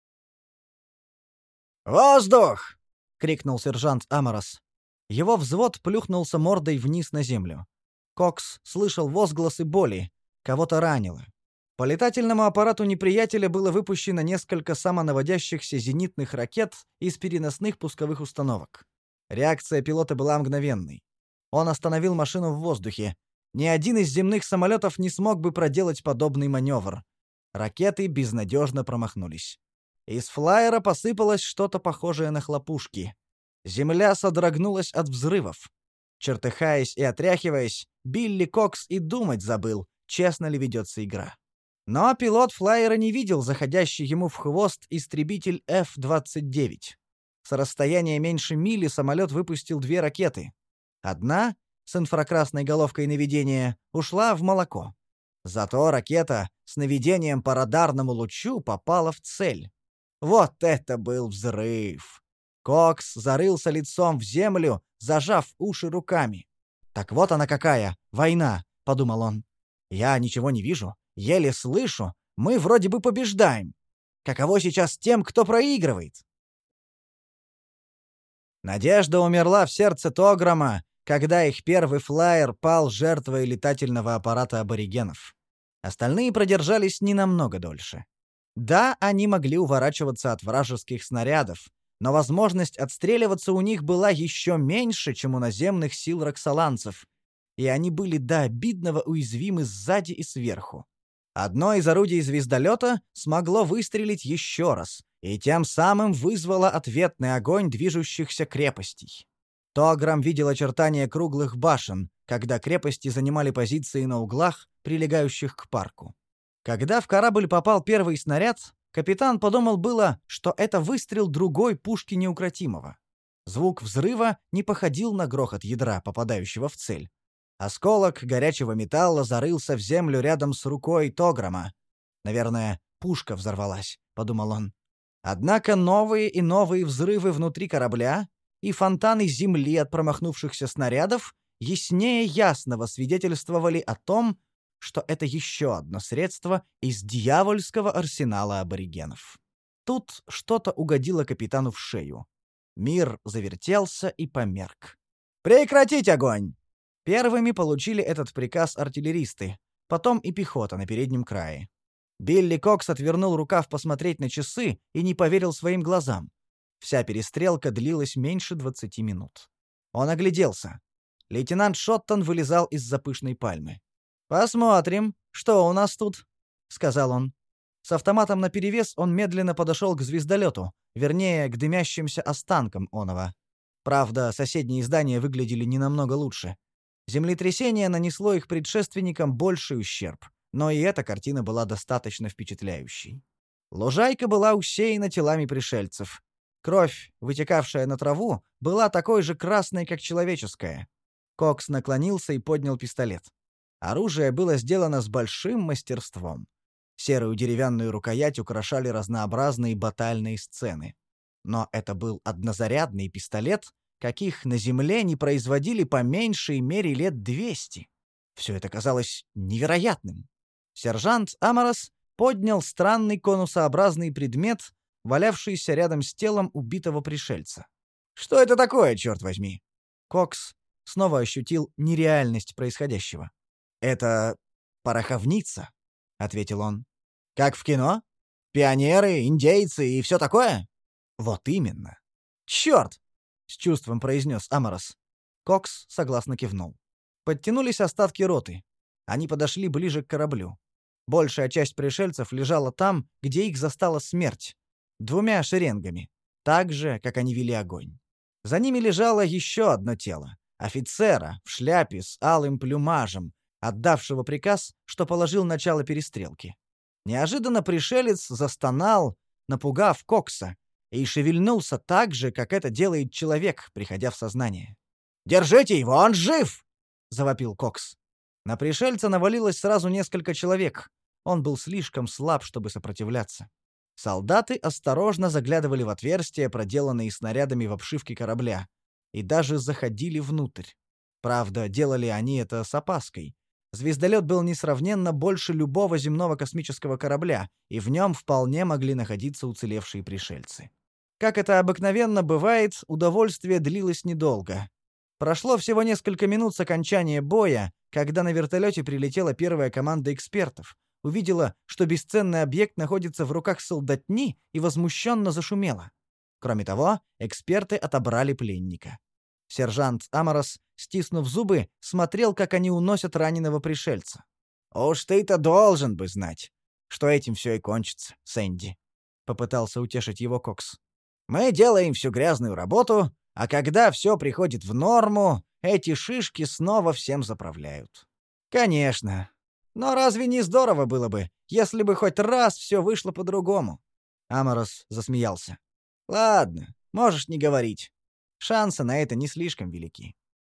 B: «Воздух!»
A: — крикнул сержант Аморос. Его взвод плюхнулся мордой вниз на землю. Кокс слышал возгласы боли. Кого-то ранило. По летательному аппарату неприятеля было выпущено несколько самонаводящихся зенитных ракет из переносных пусковых установок. Реакция пилота была мгновенной. Он остановил машину в воздухе. Ни один из земных самолетов не смог бы проделать подобный маневр. Ракеты безнадежно промахнулись. Из флайера посыпалось что-то похожее на хлопушки. Земля содрогнулась от взрывов. Чертыхаясь и отряхиваясь, Билли Кокс и думать забыл, честно ли ведется игра. Но пилот флайера не видел заходящий ему в хвост истребитель эф двадцать девять. С расстояния меньше мили самолет выпустил две ракеты. Одна, с инфракрасной головкой наведения, ушла в молоко. Зато ракета с наведением по радарному лучу попала в цель. Вот это был взрыв! Кокс зарылся лицом в землю, зажав уши руками. «Так вот она какая, война», — подумал он. «Я ничего не вижу, еле слышу, мы вроде бы побеждаем. Каково сейчас тем, кто проигрывает?» Надежда умерла в сердце Тограма, когда их первый флайер пал жертвой летательного аппарата аборигенов. Остальные продержались не намного дольше. Да, они могли уворачиваться от вражеских снарядов, но возможность отстреливаться у них была еще меньше, чем у наземных сил роксоланцев, и они были до обидного уязвимы сзади и сверху. Одно из орудий звездолета смогло выстрелить еще раз, и тем самым вызвало ответный огонь движущихся крепостей. Тограм видел очертания круглых башен, когда крепости занимали позиции на углах, прилегающих к парку. Когда в корабль попал первый снаряд, капитан подумал было, что это выстрел другой пушки Неукротимого. Звук взрыва не походил на грохот ядра, попадающего в цель. Осколок горячего металла зарылся в землю рядом с рукой Тограма. «Наверное, пушка взорвалась», — подумал он. Однако новые и новые взрывы внутри корабля и фонтаны земли от промахнувшихся снарядов яснее ясного свидетельствовали о том, что это еще одно средство из дьявольского арсенала аборигенов. Тут что-то угодило капитану в шею. Мир завертелся и померк. «Прекратить огонь!» Первыми получили этот приказ артиллеристы, потом и пехота на переднем крае. Билли Кокс отвернул рукав посмотреть на часы и не поверил своим глазам. Вся перестрелка длилась меньше двадцати минут. Он огляделся. Лейтенант Шоттон вылезал из-за пышной пальмы. «Посмотрим, что у нас тут», — сказал он. С автоматом наперевес он медленно подошел к звездолету, вернее, к дымящимся останкам оного. Правда, соседние здания выглядели не намного лучше. Землетрясение нанесло их предшественникам больший ущерб, но и эта картина была достаточно впечатляющей. Лужайка была усеяна телами пришельцев. Кровь, вытекавшая на траву, была такой же красной, как человеческая. Кокс наклонился и поднял пистолет. Оружие было сделано с большим мастерством. Серую деревянную рукоять украшали разнообразные батальные сцены. Но это был однозарядный пистолет, каких на земле не производили по меньшей мере лет двести. Все это казалось невероятным. Сержант Амарос поднял странный конусообразный предмет, валявшийся рядом с телом убитого пришельца. «Что это такое, черт возьми?» Кокс снова ощутил нереальность происходящего. «Это пороховница», — ответил он. «Как в кино? Пионеры, индейцы и все такое?» «Вот именно». «Черт!» — с чувством произнес Амарос. Кокс согласно кивнул. Подтянулись остатки роты. Они подошли ближе к кораблю. Большая часть пришельцев лежала там, где их застала смерть. Двумя шеренгами. Так же, как они вели огонь. За ними лежало еще одно тело. Офицера в шляпе с алым плюмажем, отдавшего приказ, что положил начало перестрелки. Неожиданно пришелец застонал, напугав Кокса, и шевельнулся так же, как это делает человек, приходя в сознание. «Держите его, он жив!» — завопил Кокс. На пришельца навалилось сразу несколько человек. Он был слишком слаб, чтобы сопротивляться. Солдаты осторожно заглядывали в отверстия, проделанные снарядами в обшивке корабля, и даже заходили внутрь. Правда, делали они это с опаской. Звездолет был несравненно больше любого земного космического корабля, и в нем вполне могли находиться уцелевшие пришельцы. Как это обыкновенно бывает, удовольствие длилось недолго. Прошло всего несколько минут с окончания боя, когда на вертолете прилетела первая команда экспертов, увидела, что бесценный объект находится в руках солдатни, и возмущенно зашумела. Кроме того, эксперты отобрали пленника. Сержант Амарос, стиснув зубы, смотрел, как они уносят раненого пришельца. «Уж ты-то должен бы знать, что этим все и кончится, Сэнди», — попытался утешить его Кокс. «Мы делаем всю грязную работу, а когда все приходит в норму, эти шишки снова всем заправляют». «Конечно. Но разве не здорово было бы, если бы хоть раз все вышло по-другому?» Амарос засмеялся. «Ладно, можешь не говорить. Шансы на это не слишком велики».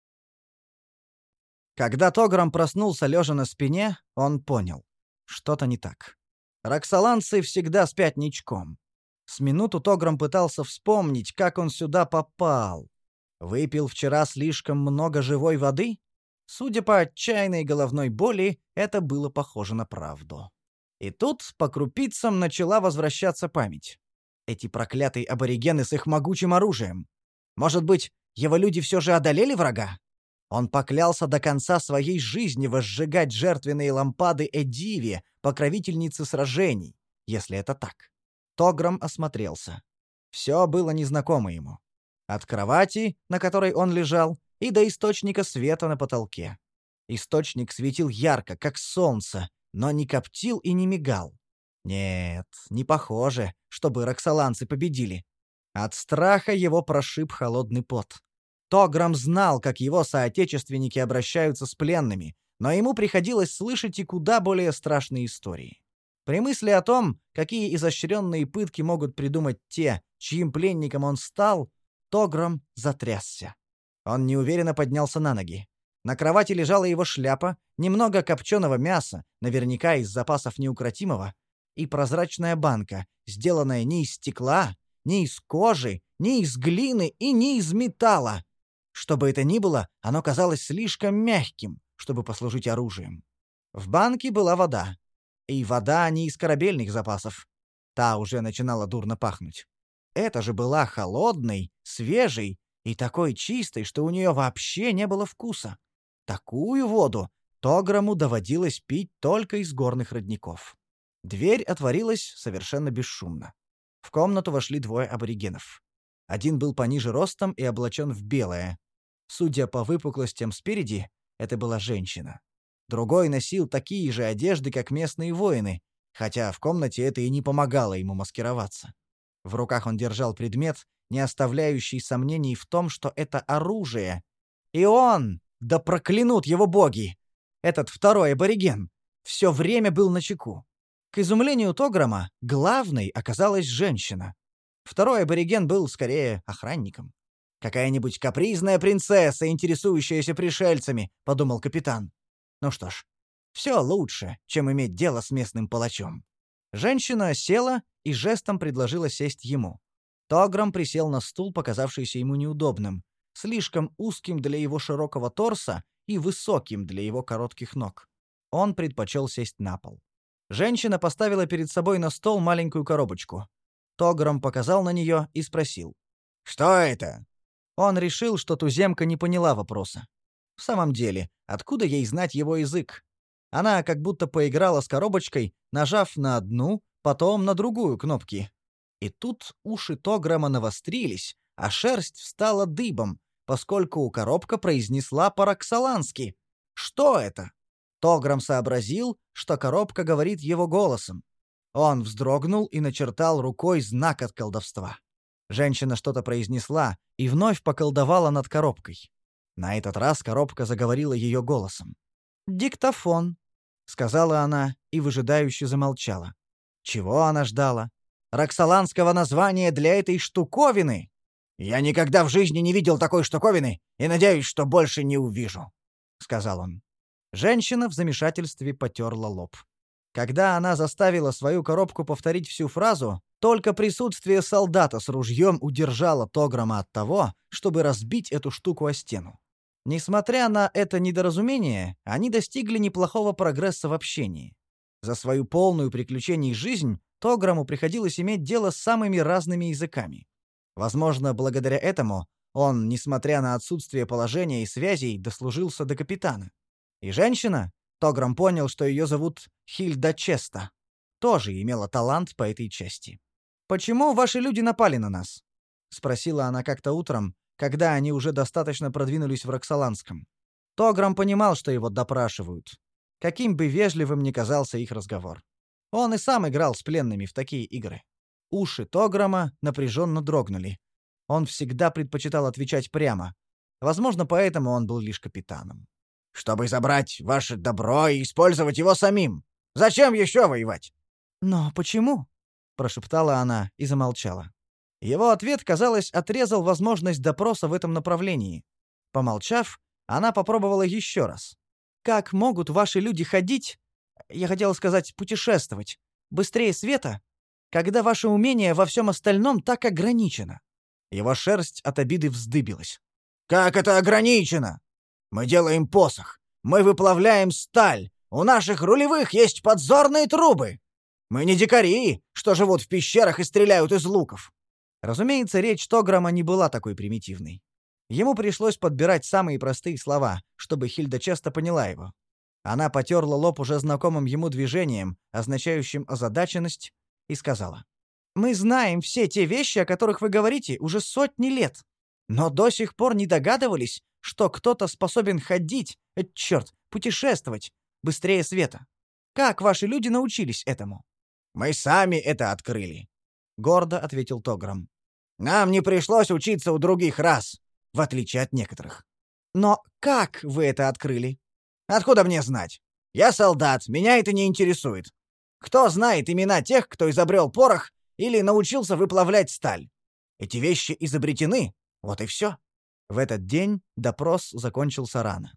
A: Когда Тограм проснулся лежа на спине, он понял. Что-то не так. Роксоланцы всегда спят ничком. С минуту Тограм пытался вспомнить, как он сюда попал. Выпил вчера слишком много живой воды? Судя по отчаянной головной боли, это было похоже на правду. И тут по крупицам начала возвращаться память. Эти проклятые аборигены с их могучим оружием. Может быть, его люди все же одолели врага? Он поклялся до конца своей жизни возжигать жертвенные лампады Эдиве, покровительнице сражений, если это так. Тограм осмотрелся. Все было незнакомо ему. От кровати, на которой он лежал, и до источника света на потолке. Источник светил ярко, как солнце, но не коптил и не мигал. Нет, не похоже, чтобы роксоланцы победили. От страха его прошиб холодный пот. Тограм знал, как его соотечественники обращаются с пленными, но ему приходилось слышать и куда более страшные истории. При мысли о том, какие изощренные пытки могут придумать те, чьим пленником он стал, Тограм затрясся. Он неуверенно поднялся на ноги. На кровати лежала его шляпа, немного копченого мяса, наверняка из запасов неукротимого, и прозрачная банка, сделанная не из стекла, не из кожи, не из глины и не из металла. Что бы это ни было, оно казалось слишком мягким, чтобы послужить оружием. В банке была вода. И вода не из корабельных запасов. Та уже начинала дурно пахнуть. Эта же была холодной, свежей и такой чистой, что у нее вообще не было вкуса. Такую воду Тограму доводилось пить только из горных родников. Дверь отворилась совершенно бесшумно. В комнату вошли двое аборигенов. Один был пониже ростом и облачен в белое. Судя по выпуклостям спереди, это была женщина. Другой носил такие же одежды, как местные воины, хотя в комнате это и не помогало ему маскироваться. В руках он держал предмет, не оставляющий сомнений в том, что это оружие. И он, да проклянут его боги, этот второй абориген, все время был начеку. К изумлению Тограма, главной оказалась женщина. Второй абориген был скорее охранником. «Какая-нибудь капризная принцесса, интересующаяся пришельцами», — подумал капитан. Ну что ж, все лучше, чем иметь дело с местным палачом. Женщина села и жестом предложила сесть ему. Тограм присел на стул, показавшийся ему неудобным, слишком узким для его широкого торса и высоким для его коротких ног. Он предпочел сесть на пол. Женщина поставила перед собой на стол маленькую коробочку. Тограм показал на нее и спросил:
B: «Что это?»
A: Он решил, что туземка не поняла вопроса. В самом деле, откуда ей знать его язык? Она как будто поиграла с коробочкой, нажав на одну, потом на другую кнопки. И тут уши Тограма навострились, а шерсть встала дыбом, поскольку коробка произнесла по-роксолански: «Что это?» Тограм сообразил, что коробка говорит его голосом. Он вздрогнул и начертал рукой знак от колдовства. Женщина что-то произнесла и вновь поколдовала над коробкой. На этот раз коробка заговорила ее голосом. «Диктофон», — сказала она и выжидающе замолчала. Чего она ждала? Роксоланского названия для этой штуковины?
B: «Я никогда в жизни не видел такой штуковины и надеюсь, что больше не увижу», — сказал он.
A: Женщина в замешательстве потерла лоб. Когда она заставила свою коробку повторить всю фразу, только присутствие солдата с ружьем удержало Тограма от того, чтобы разбить эту штуку о стену. Несмотря на это недоразумение, они достигли неплохого прогресса в общении. За свою полную приключений жизнь Тограму приходилось иметь дело с самыми разными языками. Возможно, благодаря этому он, несмотря на отсутствие положения и связей, дослужился до капитана. И женщина, Тограм понял, что ее зовут Хильда Честа, тоже имела талант по этой части. «Почему ваши люди напали на нас?» — спросила она как-то утром, когда они уже достаточно продвинулись в Роксоланском. Тограм понимал, что его допрашивают, каким бы вежливым ни казался их разговор. Он и сам играл с пленными в такие игры. Уши Тограма напряженно дрогнули. Он всегда предпочитал отвечать прямо. Возможно, поэтому он был лишь капитаном.
B: «Чтобы забрать ваше добро и использовать его самим. Зачем еще воевать?»
A: «Но почему?» — прошептала она и замолчала. Его ответ, казалось, отрезал возможность допроса в этом направлении. Помолчав, она попробовала еще раз. «Как могут ваши люди ходить, я хотела сказать, путешествовать, быстрее света, когда ваше умение во всем остальном так ограничено?» Его шерсть от обиды вздыбилась.
B: «Как это ограничено? Мы делаем посох, мы выплавляем сталь, у наших рулевых есть подзорные трубы. Мы не дикари, что живут в пещерах и стреляют из луков».
A: Разумеется, речь Тограма не была такой примитивной. Ему пришлось подбирать самые простые слова, чтобы Хильда Честа поняла его. Она потерла лоб уже знакомым ему движением, означающим озадаченность, и сказала: «Мы знаем все те вещи, о которых вы говорите, уже сотни лет, но до сих пор не догадывались, что кто-то способен ходить, э, черт, путешествовать, быстрее света. Как ваши люди научились этому?»
B: «Мы сами это открыли», —
A: гордо ответил Тограм.
B: «Нам не пришлось учиться у других рас, в отличие от некоторых».
A: «Но как вы это открыли?»
B: «Откуда мне знать? Я солдат, меня это не интересует. Кто знает имена тех, кто изобрел порох или научился выплавлять сталь? Эти вещи изобретены, вот и все».
A: В этот день допрос закончился рано.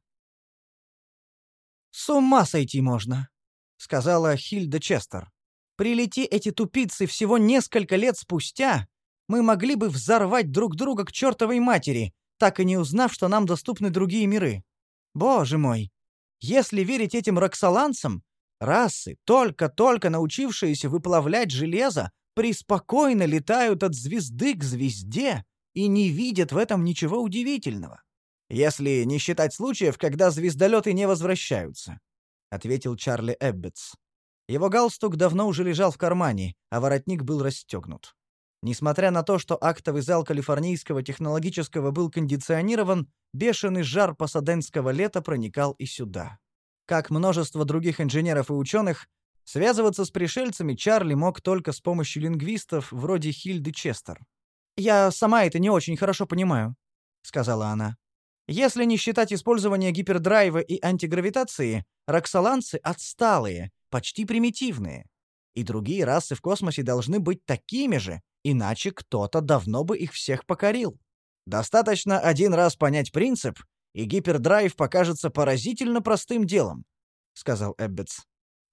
A: «С ума сойти можно», — сказала Хильда Честер. «Прилети эти тупицы всего несколько лет спустя, мы могли бы взорвать друг друга к чертовой матери, так и не узнав, что нам доступны другие миры. Боже мой! Если верить этим роксоланцам, расы, только-только научившиеся выплавлять железо, преспокойно летают от звезды к звезде и не видят в этом ничего удивительного. Если не считать случаев, когда звездолеты не возвращаются», — ответил Чарли Эббетс. Его галстук давно уже лежал в кармане, а воротник был расстегнут. Несмотря на то, что актовый зал Калифорнийского технологического был кондиционирован, бешеный жар пасаденского лета проникал и сюда. Как множество других инженеров и ученых, связываться с пришельцами Чарли мог только с помощью лингвистов вроде Хильды Честер. «Я сама это не очень хорошо понимаю», — сказала она. «Если не считать использования гипердрайва и антигравитации, роксоланцы отсталые, почти примитивные. И другие расы в космосе должны быть такими же, иначе кто-то давно бы их всех покорил. Достаточно один раз понять принцип, и гипердрайв покажется поразительно простым делом», — сказал Эббетс.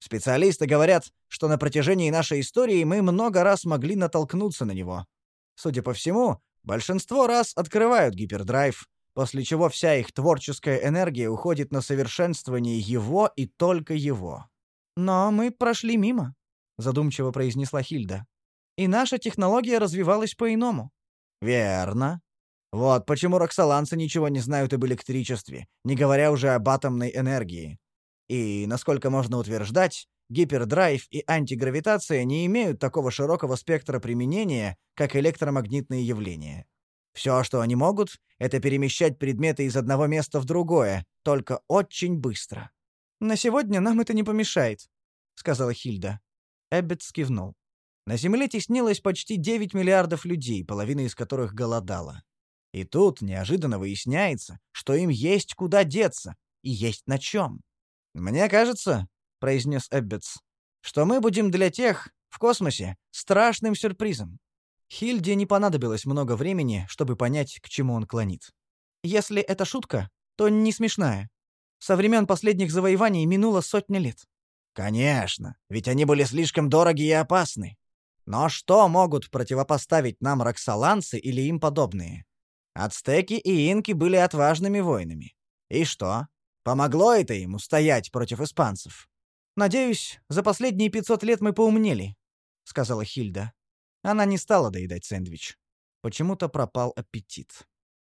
B: Специалисты говорят, что на протяжении нашей истории мы много раз могли натолкнуться на него. Судя по всему, большинство раз открывают гипердрайв, после чего вся их творческая энергия уходит на совершенствование его и только его.
A: «Но мы прошли мимо», — задумчиво произнесла Хильда. «И наша технология развивалась по-иному».
B: «Верно. Вот почему роксоланцы ничего не знают об электричестве, не говоря уже об атомной энергии. И, насколько можно утверждать, гипердрайв и антигравитация не имеют такого широкого спектра применения, как электромагнитные явления. Все, что они могут, это перемещать предметы из одного места в другое, только очень быстро».
A: «На сегодня нам это не помешает», — сказала Хильда. Эббет скивнул. На Земле теснилось почти девять миллиардов людей, половина из которых голодала. И тут неожиданно выясняется, что им есть куда деться, и есть на чем. «Мне кажется», — произнес Эббетс, — «что мы будем для тех в космосе страшным сюрпризом». Хильде не понадобилось много времени, чтобы понять, к чему он клонит. «Если это шутка, то не смешная. Со времен последних завоеваний минуло сотня лет».
B: «Конечно, ведь они были слишком дороги и опасны. Но что могут противопоставить нам роксоланцы или им подобные? Ацтеки и инки были отважными воинами. И что? Помогло это им устоять против испанцев?»
A: «Надеюсь, за последние пятьсот лет мы поумнели», — сказала Хильда. Она не стала доедать сэндвич. Почему-то пропал аппетит.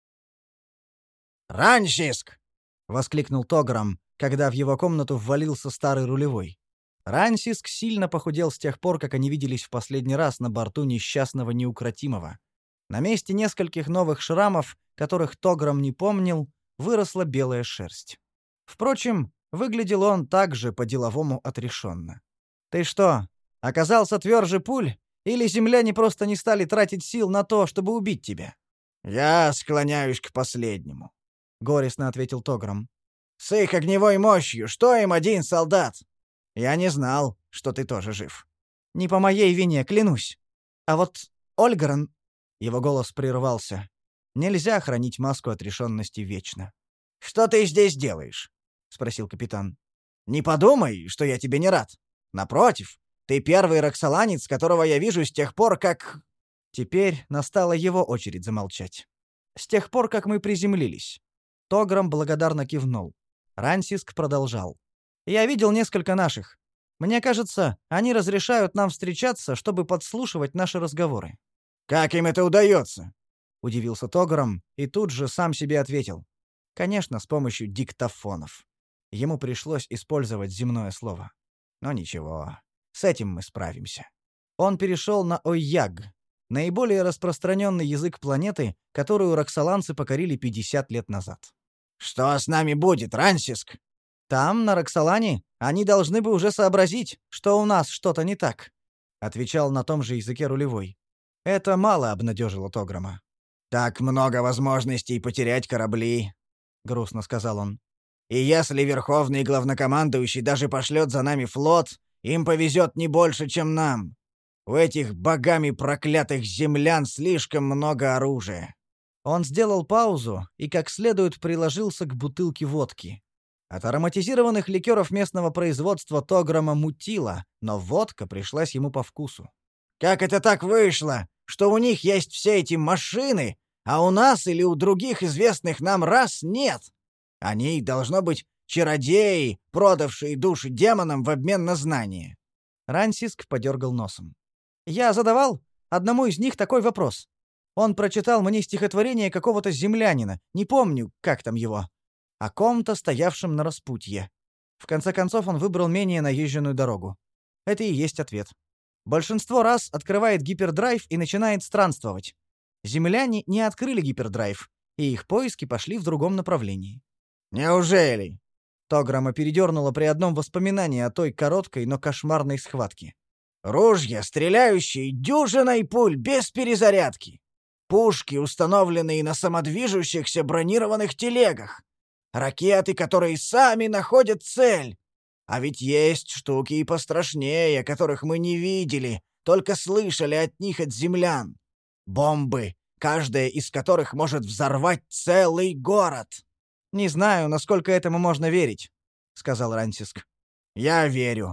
B: «Ранчиск!»
A: — воскликнул Тограм, когда в его комнату ввалился старый рулевой. Рансиск сильно похудел с тех пор, как они виделись в последний раз на борту несчастного неукротимого. На месте нескольких новых шрамов, которых Тограм не помнил, выросла белая шерсть. Впрочем, выглядел он также по-деловому отрешенно. «Ты что, оказался тверже пуль? Или земляне просто не стали тратить сил на то, чтобы убить тебя?»
B: «Я склоняюсь к последнему», —
A: горестно ответил Тограм.
B: «С их огневой мощью, что им один солдат? Я не знал, что ты тоже жив».
A: «Не по моей вине, клянусь. А вот Ольгарон...» Его голос прервался. Нельзя хранить маску отрешенности вечно.
B: «Что ты здесь делаешь?» — спросил капитан. «Не подумай, что я тебе не рад. Напротив, ты первый роксоланец, которого я вижу с тех пор, как...»
A: Теперь настала его очередь замолчать. «С тех пор, как мы приземлились». Тограм благодарно кивнул. Рансиск продолжал. «Я видел несколько наших. Мне кажется, они разрешают нам встречаться, чтобы подслушивать наши разговоры».
B: «Как им это удается?»
A: — удивился Тограм и тут же сам себе ответил. Конечно, с помощью диктофонов. Ему пришлось использовать земное слово. Но ничего, с этим мы справимся. Он перешел на ойяг, наиболее распространенный язык планеты, которую роксоланцы покорили пятьдесят лет назад.
B: «Что с нами будет, Рансиск?»
A: «Там, на Роксолане, они должны бы уже сообразить, что у нас что-то не так», — отвечал на том же языке рулевой. Это мало обнадежило Тограма.
B: «Так много возможностей потерять корабли», — грустно сказал он. «И если Верховный Главнокомандующий даже пошлет за нами флот, им повезет не больше, чем нам. У этих богами проклятых землян слишком много оружия».
A: Он сделал паузу и как следует приложился к бутылке водки. От ароматизированных ликеров местного производства Тограма мутило, но водка пришлась ему по вкусу.
B: «Как это так вышло, что у них есть все эти машины, а у нас или у других известных нам рас нет? Они, должно быть, чародеи, продавшие души демонам в обмен на знания».
A: Рансиск подергал носом. «Я задавал одному из них такой вопрос. Он прочитал мне стихотворение какого-то землянина, не помню, как там его, о ком-то, стоявшем на распутье. В конце концов он выбрал менее наезженную дорогу. Это и есть ответ. Большинство раз открывает гипердрайв и начинает странствовать. Земляне не открыли гипердрайв, и их поиски пошли в другом направлении».
B: «Неужели?»
A: Тограма передернуло при одном воспоминании о той короткой, но кошмарной схватке.
B: «Ружья, стреляющие дюжиной пуль без перезарядки. Пушки, установленные на самодвижущихся бронированных телегах. Ракеты, которые сами находят цель. А ведь есть штуки и пострашнее, которых мы не видели, только слышали от них от землян. Бомбы, каждая из которых может взорвать целый город».
A: «Не знаю, насколько этому можно верить», — сказал Рансиск.
B: «Я верю.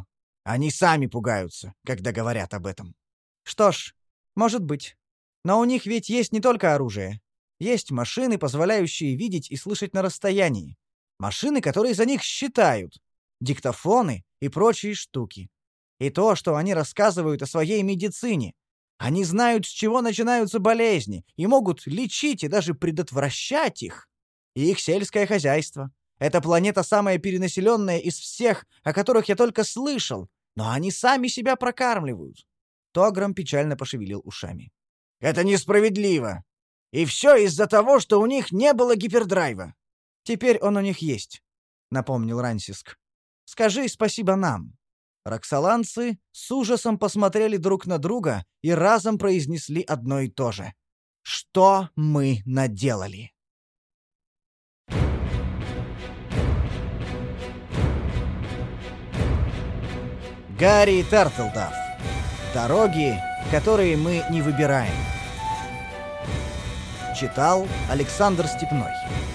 B: Они сами пугаются, когда говорят об этом.
A: Что ж, может быть. Но у них ведь есть не только оружие. Есть машины, позволяющие видеть и слышать на расстоянии. Машины, которые за них считают. Диктофоны и прочие штуки. И то, что они рассказывают о своей медицине. Они знают, с чего начинаются болезни, и могут лечить и даже предотвращать их. И их сельское хозяйство. Эта планета самая перенаселенная из всех, о которых я только слышал, но они сами себя прокармливают. Тограм печально пошевелил ушами.
B: Это несправедливо. И все из-за того, что у них не было гипердрайва.
A: Теперь он у них есть, напомнил Рансиск. Скажи спасибо нам. Роксоланцы с ужасом посмотрели друг на друга и разом произнесли одно и то же. Что мы наделали? Гарри Тартлдафф. Дороги, которые мы не выбираем. Читал Александр Степной.